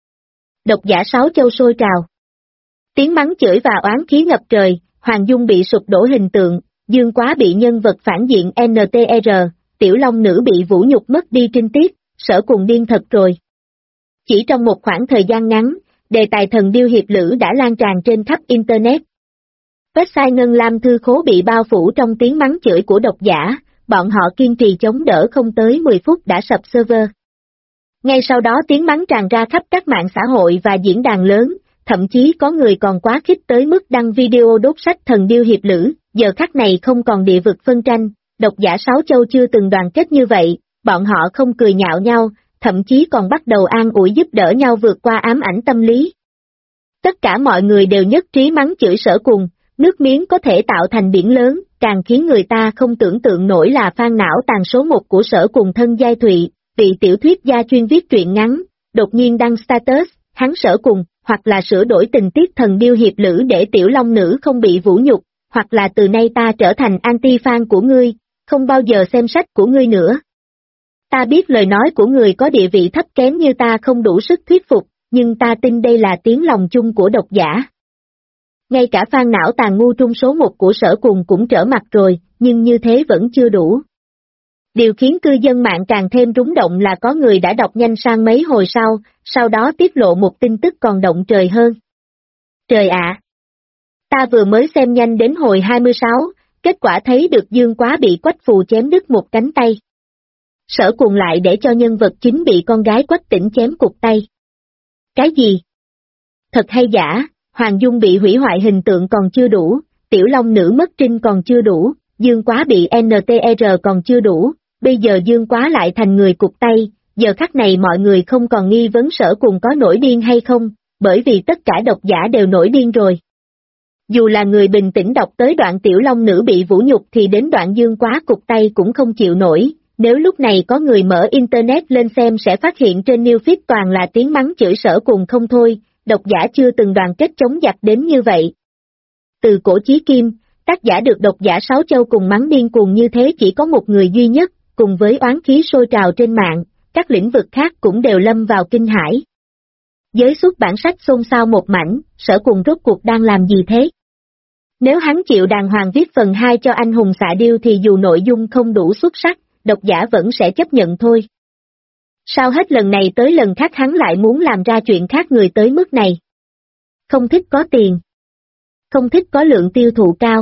Độc giả Sáu Châu sôi trào. Tiếng mắng chửi và oán khí ngập trời, Hoàng Dung bị sụp đổ hình tượng, Dương Quá bị nhân vật phản diện NTR, Tiểu Long Nữ bị vũ nhục mất đi trinh tiết, Sở Cùng điên thật rồi. Chỉ trong một khoảng thời gian ngắn, đề tài thần điêu hiệp lữ đã lan tràn trên khắp Internet. Website Ngân Lam Thư Khố bị bao phủ trong tiếng mắng chửi của độc giả, bọn họ kiên trì chống đỡ không tới 10 phút đã sập server. Ngay sau đó tiếng mắng tràn ra khắp các mạng xã hội và diễn đàn lớn, thậm chí có người còn quá khích tới mức đăng video đốt sách thần điêu hiệp lữ, giờ khắc này không còn địa vực phân tranh, độc giả Sáu Châu chưa từng đoàn kết như vậy, bọn họ không cười nhạo nhau, thậm chí còn bắt đầu an ủi giúp đỡ nhau vượt qua ám ảnh tâm lý. Tất cả mọi người đều nhất trí mắng chửi Sở Cùng, nước miếng có thể tạo thành biển lớn, càng khiến người ta không tưởng tượng nổi là fan não tàn số 1 của Sở Cùng thân Giai Thụy, vị tiểu thuyết gia chuyên viết truyện ngắn, đột nhiên đăng status, hắn Sở Cùng, hoặc là sửa đổi tình tiết thần điêu hiệp lữ để Tiểu Long Nữ không bị vũ nhục, hoặc là từ nay ta trở thành anti-fan của ngươi, không bao giờ xem sách của ngươi nữa. Ta biết lời nói của người có địa vị thấp kém như ta không đủ sức thuyết phục, nhưng ta tin đây là tiếng lòng chung của độc giả. Ngay cả fan não tàn ngu trung số 1 của Sở Cùng cũng trở mặt rồi, nhưng như thế vẫn chưa đủ. Điều khiến cư dân mạng càng thêm rúng động là có người đã đọc nhanh sang mấy hồi sau đó tiết lộ một tin tức còn động trời hơn. Trời ạ! Ta vừa mới xem nhanh đến hồi 26, kết quả thấy được Dương Quá bị Quách Phù chém đứt một cánh tay. Sở Cùng lại để cho nhân vật chính bị con gái Quách Tĩnh chém cụt tay. Cái gì? Thật hay giả, Hoàng Dung bị hủy hoại hình tượng còn chưa đủ, Tiểu Long Nữ mất trinh còn chưa đủ, Dương Quá bị NTR còn chưa đủ, bây giờ Dương Quá lại thành người cụt tay, giờ khắc này mọi người không còn nghi vấn Sở Cùng có nổi điên hay không, bởi vì tất cả độc giả đều nổi điên rồi. Dù là người bình tĩnh đọc tới đoạn Tiểu Long Nữ bị vũ nhục thì đến đoạn Dương Quá cụt tay cũng không chịu nổi, nếu lúc này có người mở Internet lên xem sẽ phát hiện trên new feed toàn là tiếng mắng chửi Sở Cùng không thôi, độc giả chưa từng đoàn kết chống giặc đến như vậy. Từ cổ chí kim, tác giả được độc giả Sáu Châu cùng mắng điên cuồng như thế chỉ có một người duy nhất, cùng với oán khí sôi trào trên mạng, các lĩnh vực khác cũng đều lâm vào kinh hãi. Giới xuất bản sách xôn xao một mảnh, Sở Cùng rốt cuộc đang làm gì thế? Nếu hắn chịu đàng hoàng viết phần 2 cho anh hùng xạ điêu thì dù nội dung không đủ xuất sắc, độc giả vẫn sẽ chấp nhận thôi. Sao hết lần này tới lần khác hắn lại muốn làm ra chuyện khác người tới mức này? Không thích có tiền. Không thích có lượng tiêu thụ cao.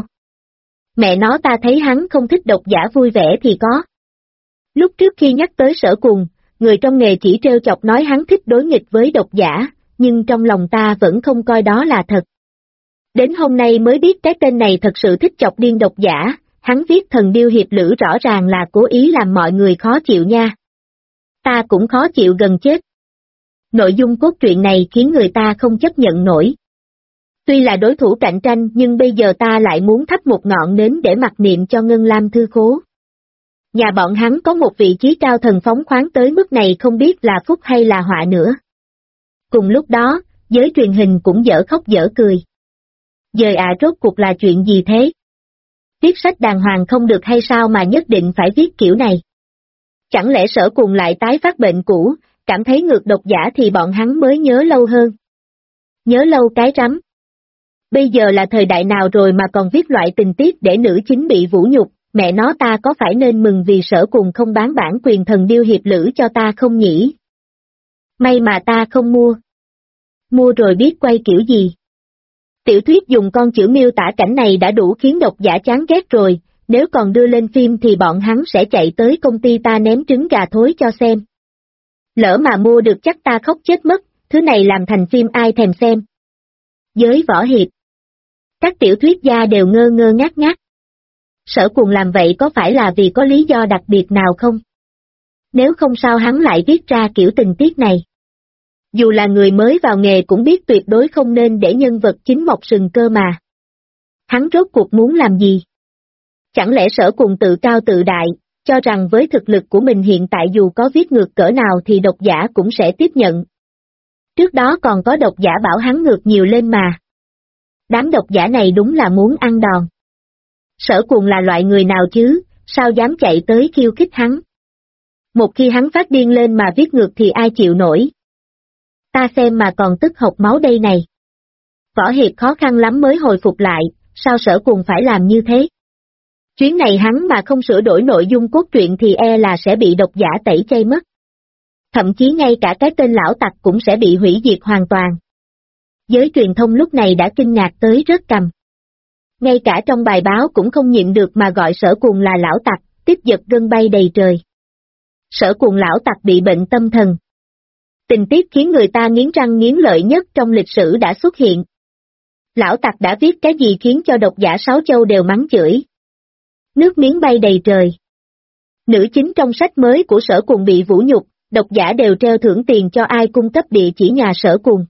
Mẹ nó ta thấy hắn không thích độc giả vui vẻ thì có. Lúc trước khi nhắc tới Sở Cùng, người trong nghề chỉ trêu chọc nói hắn thích đối nghịch với độc giả, nhưng trong lòng ta vẫn không coi đó là thật. Đến hôm nay mới biết cái tên này thật sự thích chọc điên độc giả, hắn viết thần điêu hiệp lữ rõ ràng là cố ý làm mọi người khó chịu nha. Ta cũng khó chịu gần chết. Nội dung cốt truyện này khiến người ta không chấp nhận nổi. Tuy là đối thủ cạnh tranh nhưng bây giờ ta lại muốn thắp một ngọn nến để mặc niệm cho Ngân Lam Thư Khố. Nhà bọn hắn có một vị trí cao thần phóng khoáng tới mức này không biết là phúc hay là họa nữa. Cùng lúc đó, giới truyền hình cũng dở khóc dở cười. Dời rốt cuộc là chuyện gì thế? Viết sách đàng hoàng không được hay sao mà nhất định phải viết kiểu này? Chẳng lẽ Sở Cùng lại tái phát bệnh cũ, cảm thấy ngược độc giả thì bọn hắn mới nhớ lâu hơn? Nhớ lâu cái rắm. Bây giờ là thời đại nào rồi mà còn viết loại tình tiết để nữ chính bị vũ nhục, mẹ nó ta có phải nên mừng vì Sở Cùng không bán bản quyền Thần Điêu Hiệp Lữ cho ta không nhỉ? May mà ta không mua. Mua rồi biết quay kiểu gì. Tiểu thuyết dùng con chữ miêu tả cảnh này đã đủ khiến độc giả chán ghét rồi, nếu còn đưa lên phim thì bọn hắn sẽ chạy tới công ty ta ném trứng gà thối cho xem. Lỡ mà mua được chắc ta khóc chết mất, thứ này làm thành phim ai thèm xem. Giới võ hiệp. Các tiểu thuyết gia đều ngơ ngơ ngác ngác. Sở Cùng làm vậy có phải là vì có lý do đặc biệt nào không? Nếu không sao hắn lại viết ra kiểu tình tiết này. Dù là người mới vào nghề cũng biết tuyệt đối không nên để nhân vật chính mọc sừng cơ mà. Hắn rốt cuộc muốn làm gì? Chẳng lẽ Sở Cùng tự cao tự đại, cho rằng với thực lực của mình hiện tại dù có viết ngược cỡ nào thì độc giả cũng sẽ tiếp nhận. Trước đó còn có độc giả bảo hắn ngược nhiều lên mà. Đám độc giả này đúng là muốn ăn đòn. Sở Cùng là loại người nào chứ, sao dám chạy tới khiêu khích hắn? Một khi hắn phát điên lên mà viết ngược thì ai chịu nổi? Ta xem mà còn tức hộc máu đây này. Võ hiệp khó khăn lắm mới hồi phục lại, sao Sở Cùng phải làm như thế? Chuyến này hắn mà không sửa đổi nội dung cốt truyện thì e là sẽ bị độc giả tẩy chay mất. Thậm chí ngay cả cái tên lão tặc cũng sẽ bị hủy diệt hoàn toàn. Giới truyền thông lúc này đã kinh ngạc tới rớt cằm. Ngay cả trong bài báo cũng không nhịn được mà gọi Sở Cùng là lão tặc, tiếp giật gân bay đầy trời. Sở Cùng lão tặc bị bệnh tâm thần. Tình tiết khiến người ta nghiến răng nghiến lợi nhất trong lịch sử đã xuất hiện. Lão tặc đã viết cái gì khiến cho độc giả sáu châu đều mắng chửi. Nước miếng bay đầy trời. Nữ chính trong sách mới của Sở Cùng bị vũ nhục, độc giả đều treo thưởng tiền cho ai cung cấp địa chỉ nhà Sở Cùng.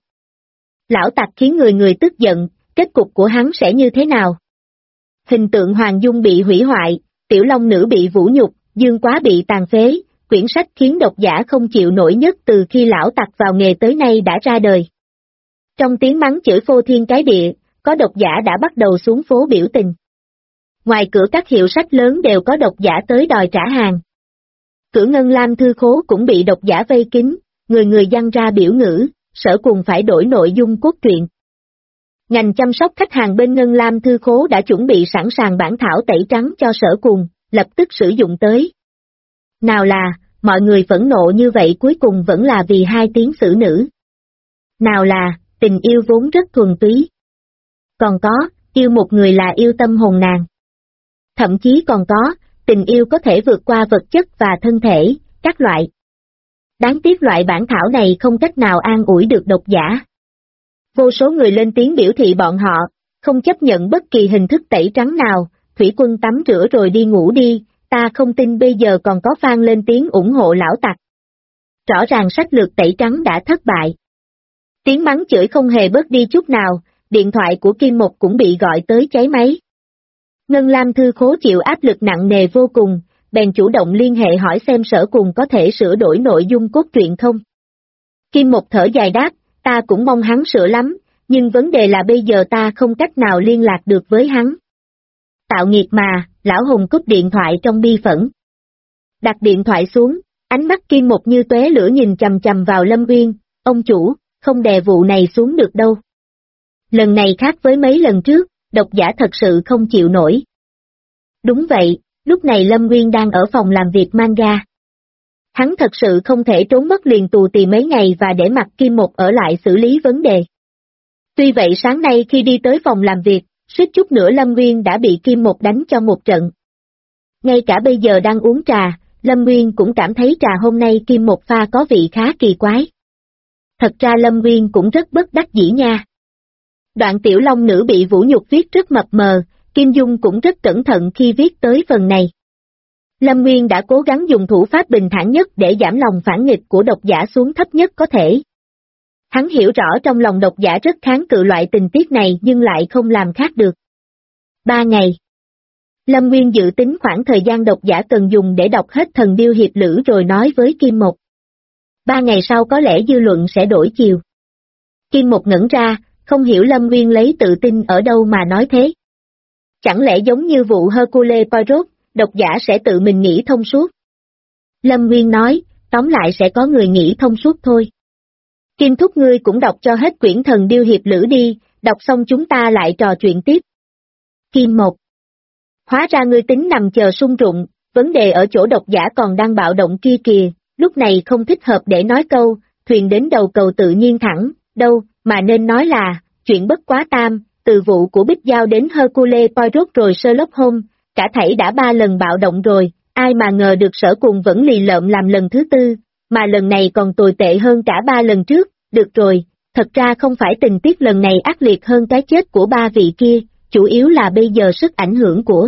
Lão tặc khiến người người tức giận, kết cục của hắn sẽ như thế nào? Hình tượng Hoàng Dung bị hủy hoại, Tiểu Long Nữ bị vũ nhục, Dương Quá bị tàn phế, quyển sách khiến độc giả không chịu nổi nhất từ khi lão tặc vào nghề tới nay đã ra đời. Trong tiếng mắng chửi phô thiên cái địa, có độc giả đã bắt đầu xuống phố biểu tình. Ngoài cửa các hiệu sách lớn đều có độc giả tới đòi trả hàng. Cửa Ngân Lam Thư Khố cũng bị độc giả vây kín, người người giăng ra biểu ngữ, Sở Cùng phải đổi nội dung cốt truyện. Ngành chăm sóc khách hàng bên Ngân Lam Thư Khố đã chuẩn bị sẵn sàng bản thảo tẩy trắng cho Sở Cùng, lập tức sử dụng tới. Nào là, mọi người phẫn nộ như vậy cuối cùng vẫn là vì hai tiếng xử nữ. Nào là, tình yêu vốn rất thuần túy. Còn có, yêu một người là yêu tâm hồn nàng. Thậm chí còn có, tình yêu có thể vượt qua vật chất và thân thể, các loại. Đáng tiếc loại bản thảo này không cách nào an ủi được độc giả. Vô số người lên tiếng biểu thị bọn họ, không chấp nhận bất kỳ hình thức tẩy trắng nào, Thủy Quân tắm rửa rồi đi ngủ đi, ta không tin bây giờ còn có fan lên tiếng ủng hộ lão tặc. Rõ ràng sách lược tẩy trắng đã thất bại. Tiếng mắng chửi không hề bớt đi chút nào, điện thoại của Kim Mộc cũng bị gọi tới cháy máy. Ngân Lam Thư Khố chịu áp lực nặng nề vô cùng, bèn chủ động liên hệ hỏi xem Sở Cùng có thể sửa đổi nội dung cốt truyện không. Kim Mộc thở dài đáp, ta cũng mong hắn sửa lắm, nhưng vấn đề là bây giờ ta không cách nào liên lạc được với hắn. Tạo nghiệt mà, lão Hùng cúp điện thoại trong bi phẫn. Đặt điện thoại xuống, ánh mắt Kim Mộc như tóe lửa nhìn chằm chằm vào Lâm Uyên, ông chủ, không đè vụ này xuống được đâu. Lần này khác với mấy lần trước, độc giả thật sự không chịu nổi. Đúng vậy, lúc này Lâm Uyên đang ở phòng làm việc manga. Hắn thật sự không thể trốn mất liền tù tì mấy ngày và để mặc Kim Mộc ở lại xử lý vấn đề. Tuy vậy sáng nay khi đi tới phòng làm việc, suýt chút nữa Lâm Uyên đã bị Kim Mộc đánh cho một trận. Ngay cả bây giờ đang uống trà, Lâm Uyên cũng cảm thấy trà hôm nay Kim Mộc pha có vị khá kỳ quái. Thật ra Lâm Uyên cũng rất bất đắc dĩ nha. Đoạn Tiểu Long Nữ bị vũ nhục viết rất mập mờ, Kim Dung cũng rất cẩn thận khi viết tới phần này. Lâm Nguyên đã cố gắng dùng thủ pháp bình thản nhất để giảm lòng phản nghịch của độc giả xuống thấp nhất có thể. Hắn hiểu rõ trong lòng độc giả rất kháng cự loại tình tiết này nhưng lại không làm khác được. 3 ngày. Lâm Nguyên dự tính khoảng thời gian độc giả cần dùng để đọc hết Thần Điêu Hiệp Lữ rồi nói với Kim Mộc. 3 ngày sau có lẽ dư luận sẽ đổi chiều. Kim Mộc ngẩn ra, không hiểu Lâm Nguyên lấy tự tin ở đâu mà nói thế. Chẳng lẽ giống như vụ Hercule Poirot, độc giả sẽ tự mình nghĩ thông suốt? Lâm Nguyên nói, tóm lại sẽ có người nghĩ thông suốt thôi. Kim thúc ngươi cũng đọc cho hết quyển Thần Điêu Hiệp Lữ đi, đọc xong chúng ta lại trò chuyện tiếp. Kim Mộc. Hóa ra ngươi tính nằm chờ sung rụng, vấn đề ở chỗ độc giả còn đang bạo động kia kìa, lúc này không thích hợp để nói câu, thuyền đến đầu cầu tự nhiên thẳng, đâu, mà nên nói là, chuyện bất quá tam, từ vụ của Bích Giao đến Hercule Poirot rồi Sherlock Holmes, cả thảy đã 3 lần bạo động rồi, ai mà ngờ được Sở Cùng vẫn lì lợm làm lần thứ 4, mà lần này còn tồi tệ hơn cả 3 lần trước, được rồi, thật ra không phải tình tiết lần này ác liệt hơn cái chết của 3 vị kia, chủ yếu là bây giờ sức ảnh hưởng của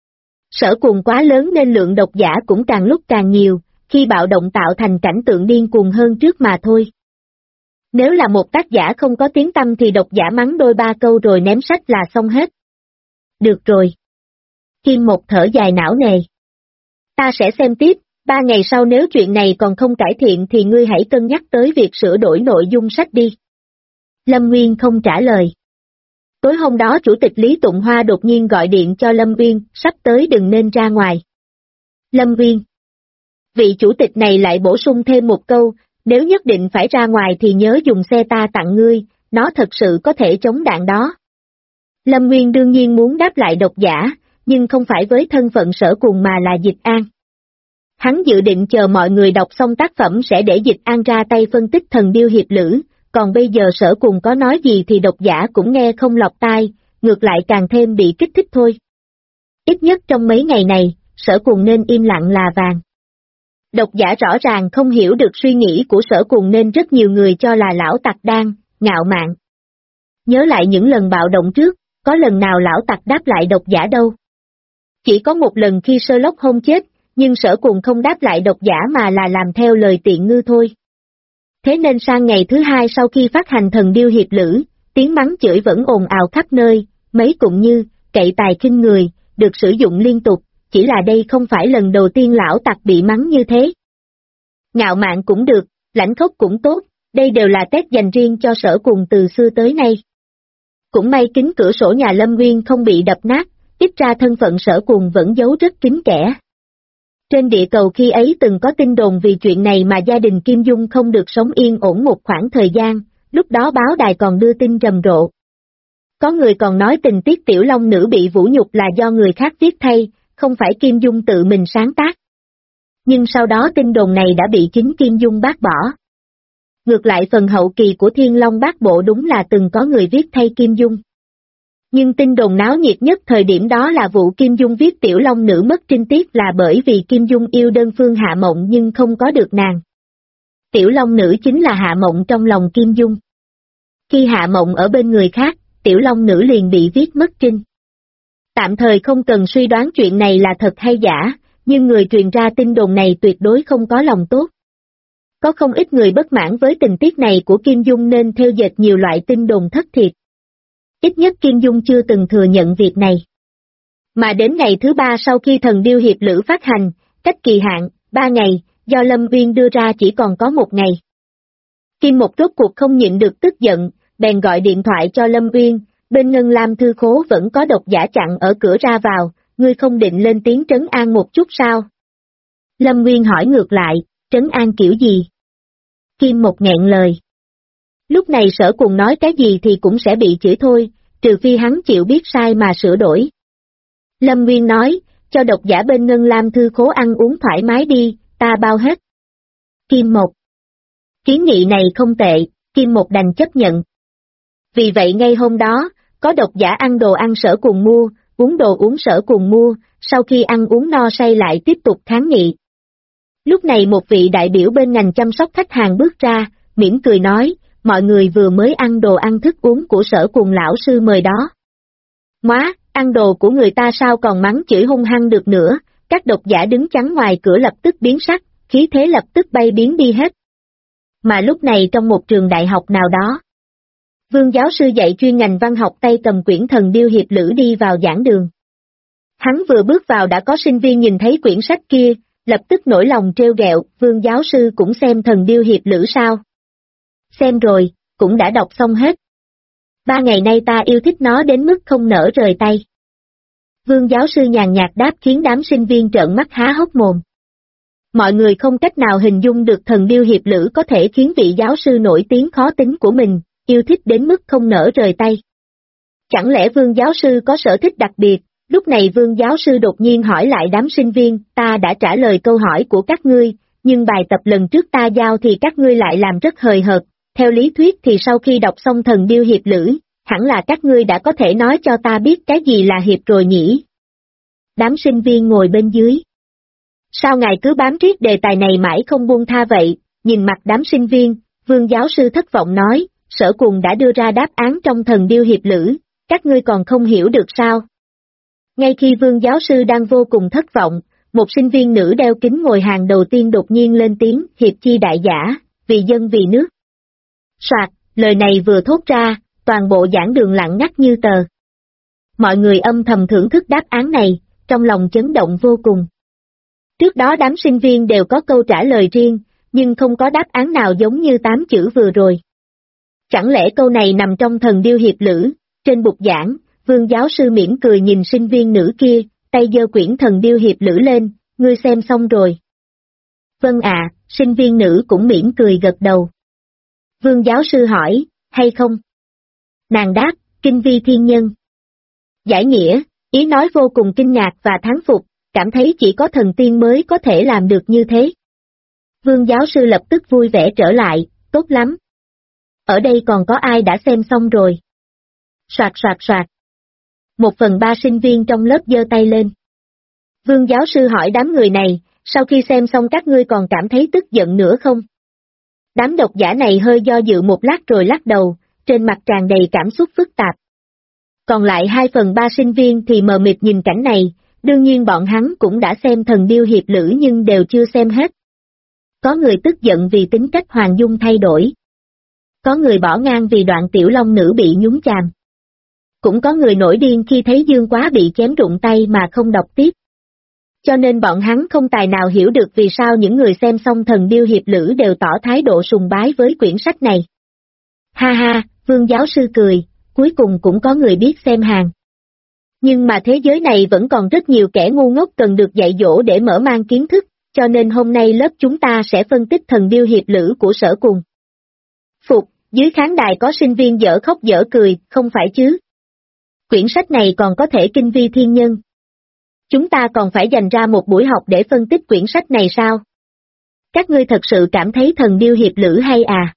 Sở Cùng quá lớn nên lượng độc giả cũng càng lúc càng nhiều, khi bạo động tạo thành cảnh tượng điên cuồng hơn trước mà thôi. Nếu là một tác giả không có tiếng tăm thì độc giả mắng đôi 3 câu rồi ném sách là xong hết. Được rồi. Kim Mộc thở dài não nề. Ta sẽ xem tiếp, 3 ngày sau nếu chuyện này còn không cải thiện thì ngươi hãy cân nhắc tới việc sửa đổi nội dung sách đi. Lâm Nguyên không trả lời. Tối hôm đó Chủ tịch Lý Tụng Hoa đột nhiên gọi điện cho Lâm Nguyên, sắp tới đừng nên ra ngoài. Lâm Nguyên. Vị chủ tịch này lại bổ sung thêm một câu, nếu nhất định phải ra ngoài thì nhớ dùng xe ta tặng ngươi, nó thật sự có thể chống đạn đó. Lâm Nguyên đương nhiên muốn đáp lại độc giả, nhưng không phải với thân phận Sở Cùng mà là Dịch An. Hắn dự định chờ mọi người đọc xong tác phẩm sẽ để Dịch An ra tay phân tích Thần Điêu Hiệp Lữ, còn bây giờ Sở Cùng có nói gì thì độc giả cũng nghe không lọt tai, ngược lại càng thêm bị kích thích thôi. Ít nhất trong mấy ngày này, Sở Cùng nên im lặng là vàng. Độc giả rõ ràng không hiểu được suy nghĩ của Sở Cùng nên rất nhiều người cho là lão tặc đang ngạo mạn. Nhớ lại những lần bạo động trước, có lần nào lão tặc đáp lại độc giả đâu. Chỉ có một lần khi Sherlock Holmes chết, nhưng Sở Cùng không đáp lại độc giả mà là làm theo lời tiện ngư thôi. Thế nên sang ngày thứ 2 sau khi phát hành Thần Điêu Hiệp Lữ, tiếng mắng chửi vẫn ồn ào khắp nơi, mấy cụm như, cậy tài khinh người, được sử dụng liên tục, chỉ là đây không phải lần đầu tiên lão tặc bị mắng như thế. Ngạo mạn cũng được, lãnh khốc cũng tốt, đây đều là test dành riêng cho Sở Cùng từ xưa tới nay. Cũng may kính cửa sổ nhà Lâm Nguyên không bị đập nát, ít ra thân phận Sở Cùng vẫn giấu rất kín kẽ. Trên địa cầu khi ấy từng có tin đồn vì chuyện này mà gia đình Kim Dung không được sống yên ổn một khoảng thời gian, lúc đó báo đài còn đưa tin rầm rộ. Có người còn nói tình tiết Tiểu Long Nữ bị vũ nhục là do người khác viết thay, không phải Kim Dung tự mình sáng tác. Nhưng sau đó tin đồn này đã bị chính Kim Dung bác bỏ. Ngược lại phần hậu kỳ của Thiên Long Bát Bộ đúng là từng có người viết thay Kim Dung. Nhưng tin đồn náo nhiệt nhất thời điểm đó là vụ Kim Dung viết Tiểu Long Nữ mất trinh tiết là bởi vì Kim Dung yêu đơn phương Hạ Mộng nhưng không có được nàng. Tiểu Long Nữ chính là Hạ Mộng trong lòng Kim Dung. Khi Hạ Mộng ở bên người khác, Tiểu Long Nữ liền bị viết mất trinh. Tạm thời không cần suy đoán chuyện này là thật hay giả, nhưng người truyền ra tin đồn này tuyệt đối không có lòng tốt. Có không ít người bất mãn với tình tiết này của Kim Dung nên theo dệt nhiều loại tin đồn thất thiệt. Ít nhất Kim Dung chưa từng thừa nhận việc này. Mà đến ngày thứ 3 sau khi Thần Điêu Hiệp Lữ phát hành, cách kỳ hạn, 3 ngày, do Lâm Uyên đưa ra chỉ còn có 1 ngày. Kim Mộc rốt cuộc không nhịn được tức giận, bèn gọi điện thoại cho Lâm Uyên, bên Ngân Lam Thư Khố vẫn có độc giả chặn ở cửa ra vào, ngươi không định lên tiếng trấn an một chút sao? Lâm Uyên hỏi ngược lại, trấn an kiểu gì? Kim Mộc nghẹn lời. Lúc này Sở Cùng nói cái gì thì cũng sẽ bị chửi thôi, trừ phi hắn chịu biết sai mà sửa đổi. Lâm Nguyên nói, cho độc giả bên Ngân Lam Thư Khố ăn uống thoải mái đi, ta bao hết. Kim Mộc. Kiến nghị này không tệ, Kim Mộc đành chấp nhận. Vì vậy ngay hôm đó, có độc giả ăn đồ ăn Sở Cùng mua, uống đồ uống Sở Cùng mua, sau khi ăn uống no say lại tiếp tục kháng nghị. Lúc này một vị đại biểu bên ngành chăm sóc khách hàng bước ra, mỉm cười nói, mọi người vừa mới ăn đồ ăn thức uống của Sở Cùng lão sư mời đó. Móa, ăn đồ của người ta sao còn mắng chửi hung hăng được nữa, Các độc giả đứng chắn ngoài cửa lập tức biến sắc, khí thế lập tức bay biến đi hết. Mà lúc này trong một trường đại học nào đó, Vương giáo sư dạy chuyên ngành văn học tay cầm quyển Thần Điêu Hiệp Lữ đi vào giảng đường. Hắn vừa bước vào đã có sinh viên nhìn thấy quyển sách kia, lập tức nổi lòng trêu ghẹo, Vương giáo sư cũng xem Thần Điêu Hiệp Lữ sao? Xem rồi, cũng đã đọc xong hết. 3 ngày nay ta yêu thích nó đến mức không nỡ rời tay. Vương giáo sư nhàn nhạt đáp khiến đám sinh viên trợn mắt há hốc mồm. Mọi người không cách nào hình dung được Thần Điêu Hiệp Lữ có thể khiến vị giáo sư nổi tiếng khó tính của mình, yêu thích đến mức không nỡ rời tay. Chẳng lẽ Vương giáo sư có sở thích đặc biệt? Lúc này Vương giáo sư đột nhiên hỏi lại đám sinh viên, ta đã trả lời câu hỏi của các ngươi, nhưng bài tập lần trước ta giao thì các ngươi lại làm rất hời hợt, theo lý thuyết thì sau khi đọc xong Thần Điêu Hiệp Lữ, hẳn là các ngươi đã có thể nói cho ta biết cái gì là hiệp rồi nhỉ? Đám sinh viên ngồi bên dưới. Sao ngài cứ bám riết đề tài này mãi không buông tha vậy? Nhìn mặt đám sinh viên, Vương giáo sư thất vọng nói, Sở Cùng đã đưa ra đáp án trong Thần Điêu Hiệp Lữ, các ngươi còn không hiểu được sao? Ngay khi Vương giáo sư đang vô cùng thất vọng, một sinh viên nữ đeo kính ngồi hàng đầu tiên đột nhiên lên tiếng, hiệp chi đại giả, vì dân vì nước. Soạt, lời này vừa thốt ra, toàn bộ giảng đường lặng ngắt như tờ. Mọi người âm thầm thưởng thức đáp án này, trong lòng chấn động vô cùng. Trước đó đám sinh viên đều có câu trả lời riêng, nhưng không có đáp án nào giống như 8 chữ vừa rồi. Chẳng lẽ câu này nằm trong Thần Điêu Hiệp Lữ? Trên bục giảng, Vương giáo sư mỉm cười nhìn sinh viên nữ kia, tay giơ quyển Thần Điêu Hiệp Lữ lên, ngươi xem xong rồi. Vâng ạ, sinh viên nữ cũng mỉm cười gật đầu. Vương giáo sư hỏi, hay không? Nàng đáp, kinh vi thiên nhân. Giải nghĩa, ý nói vô cùng kinh ngạc và thán phục, cảm thấy chỉ có thần tiên mới có thể làm được như thế. Vương giáo sư lập tức vui vẻ trở lại, tốt lắm. Ở đây còn có ai đã xem xong rồi? Soạt soạt soạt. 1/3 sinh viên trong lớp giơ tay lên. Vương giáo sư hỏi đám người này, sau khi xem xong các ngươi còn cảm thấy tức giận nữa không? Đám độc giả này hơi do dự một lát rồi lắc đầu, trên mặt tràn đầy cảm xúc phức tạp. Còn lại 2/3 sinh viên thì mờ mịt nhìn cảnh này, đương nhiên bọn hắn cũng đã xem Thần Điêu Hiệp Lữ nhưng đều chưa xem hết. Có người tức giận vì tính cách Hoàng Dung thay đổi. Có người bỏ ngang vì đoạn tiểu long nữ bị nhúng chàm. Cũng có người nổi điên khi thấy Dương Quá bị chém rụng tay mà không đọc tiếp. Cho nên bọn hắn không tài nào hiểu được vì sao những người xem xong Thần Điêu Hiệp Lữ đều tỏ thái độ sùng bái với quyển sách này. Ha ha, Vương giáo sư cười, cuối cùng cũng có người biết xem hàng. Nhưng mà thế giới này vẫn còn rất nhiều kẻ ngu ngốc cần được dạy dỗ để mở mang kiến thức, cho nên hôm nay lớp chúng ta sẽ phân tích Thần Điêu Hiệp Lữ của Sở Cùng. Phục, dưới khán đài có sinh viên dở khóc dở cười, không phải chứ? Quyển sách này còn có thể kinh vi thiên nhân. Chúng ta còn phải dành ra một buổi học để phân tích quyển sách này sao? Các ngươi thật sự cảm thấy Thần Điêu Hiệp Lữ hay à?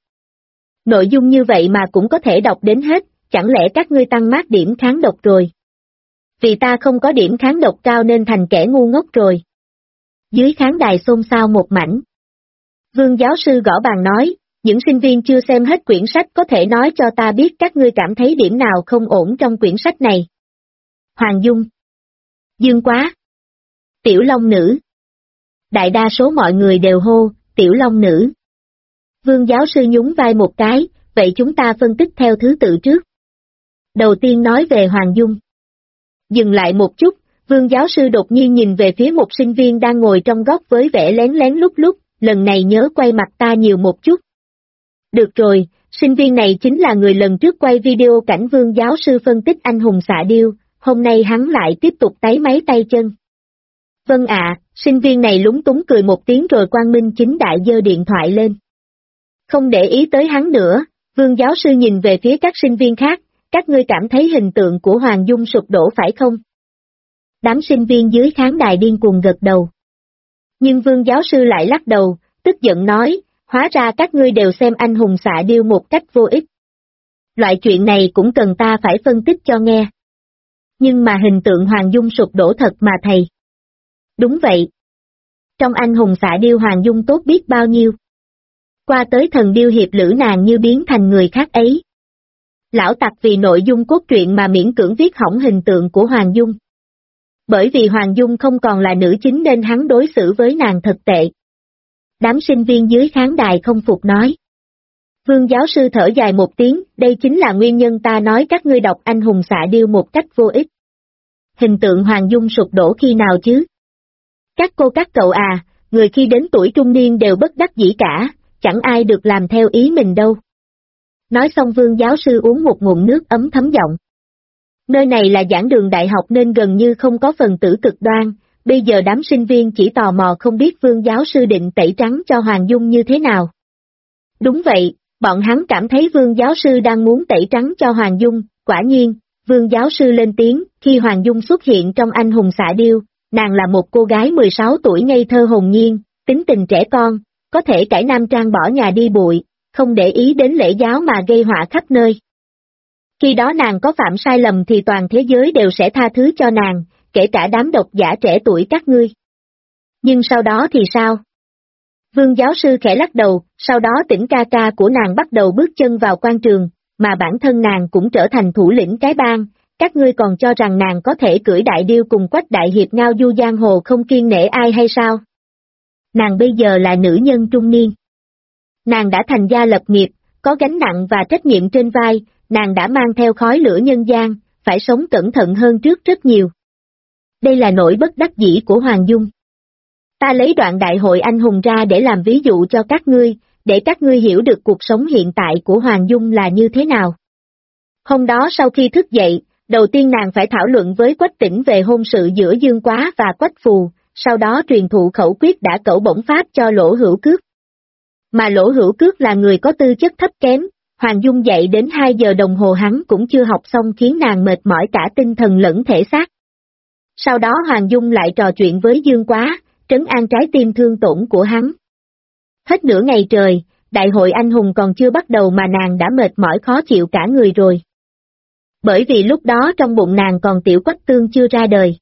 Nội dung như vậy mà cũng có thể đọc đến hết, chẳng lẽ các ngươi tăng mát điểm kháng độc rồi? Vì ta không có điểm kháng độc cao nên thành kẻ ngu ngốc rồi. Dưới khán đài xôn xao một mảnh. Vương giáo sư gõ bàn nói, những sinh viên chưa xem hết quyển sách có thể nói cho ta biết các ngươi cảm thấy điểm nào không ổn trong quyển sách này. Hoàng Dung, Dương Quá, Tiểu Long Nữ. Đại đa số mọi người đều hô, Tiểu Long Nữ. Vương giáo sư nhún vai một cái, vậy chúng ta phân tích theo thứ tự trước. Đầu tiên nói về Hoàng Dung. Dừng lại một chút, Vương giáo sư đột nhiên nhìn về phía một sinh viên đang ngồi trong góc với vẻ lén lén lúc lúc, lần này nhớ quay mặt ta nhiều một chút. Được rồi, sinh viên này chính là người lần trước quay video cảnh Vương giáo sư phân tích anh hùng xạ điêu, hôm nay hắn lại tiếp tục táy máy tay chân. Vâng ạ, sinh viên này lúng túng cười một tiếng rồi quang minh chính đại giơ điện thoại lên. Không để ý tới hắn nữa, Vương giáo sư nhìn về phía các sinh viên khác, các ngươi cảm thấy hình tượng của Hoàng Dung sụp đổ phải không? Đám sinh viên dưới khán đài điên cuồng gật đầu. Nhưng Vương giáo sư lại lắc đầu, tức giận nói, hóa ra các ngươi đều xem anh hùng xạ điêu một cách vô ích. Loại chuyện này cũng cần ta phải phân tích cho nghe. Nhưng mà hình tượng Hoàng Dung sụp đổ thật mà thầy. Đúng vậy. Trong anh hùng xạ điêu Hoàng Dung tốt biết bao nhiêu. Qua tới Thần Điêu Hiệp Lữ nàng như biến thành người khác ấy. Lão tặc vì nội dung cốt truyện mà miễn cưỡng viết hỏng hình tượng của Hoàng Dung. Bởi vì Hoàng Dung không còn là nữ chính nên hắn đối xử với nàng thật tệ. Đám sinh viên dưới khán đài không phục nói. Vương giáo sư thở dài một tiếng, đây chính là nguyên nhân ta nói các ngươi đọc anh hùng xạ điêu một cách vô ích. Hình tượng Hoàng Dung sụp đổ khi nào chứ? Các cô các cậu à, người khi đến tuổi trung niên đều bất đắc dĩ cả, chẳng ai được làm theo ý mình đâu. Nói xong Vương giáo sư uống một ngụm nước ấm thấm giọng. Nơi này là giảng đường đại học nên gần như không có phần tử cực đoan, bây giờ đám sinh viên chỉ tò mò không biết Vương giáo sư định tẩy trắng cho Hoàng Dung như thế nào. Đúng vậy, bọn hắn cảm thấy Vương giáo sư đang muốn tẩy trắng cho Hoàng Dung, quả nhiên, Vương giáo sư lên tiếng, khi Hoàng Dung xuất hiện trong anh hùng xạ điêu, nàng là một cô gái 16 tuổi ngây thơ hồn nhiên, tính tình trẻ con, có thể cải nam trang bỏ nhà đi bụi, không để ý đến lễ giáo mà gây họa khắp nơi. Khi đó nàng có phạm sai lầm thì toàn thế giới đều sẽ tha thứ cho nàng, kể cả đám độc giả trẻ tuổi các ngươi. Nhưng sau đó thì sao? Vương giáo sư khẽ lắc đầu, sau đó Tỉnh ca ca của nàng bắt đầu bước chân vào quan trường, mà bản thân nàng cũng trở thành thủ lĩnh cái bang, các ngươi còn cho rằng nàng có thể cưỡi đại điêu cùng Quách đại hiệp ngao du giang hồ không kiêng nể ai hay sao? Nàng bây giờ là nữ nhân trung niên. Nàng đã thành gia lập nghiệp, có gánh nặng và trách nhiệm trên vai, nàng đã mang theo khói lửa nhân gian, phải sống cẩn thận hơn trước rất nhiều. Đây là nỗi bất đắc dĩ của Hoàng Dung. Ta lấy đoạn đại hội anh hùng ra để làm ví dụ cho các ngươi, để các ngươi hiểu được cuộc sống hiện tại của Hoàng Dung là như thế nào. Hôm đó sau khi thức dậy, đầu tiên nàng phải thảo luận với Quách Tĩnh về hôn sự giữa Dương Quá và Quách Phù, sau đó truyền thụ khẩu quyết đã cẩu bổng pháp cho Lỗ Hữu Cước. Mà Lỗ Hữu Cước là người có tư chất thấp kém, Hoàng Dung dậy đến 2 giờ đồng hồ hắn cũng chưa học xong khiến nàng mệt mỏi cả tinh thần lẫn thể xác. Sau đó Hoàng Dung lại trò chuyện với Dương Quá, trấn an trái tim thương tổn của hắn. Hết nửa ngày trời, đại hội anh hùng còn chưa bắt đầu mà nàng đã mệt mỏi khó chịu cả người rồi. Bởi vì lúc đó trong bụng nàng còn tiểu Quách Tương chưa ra đời.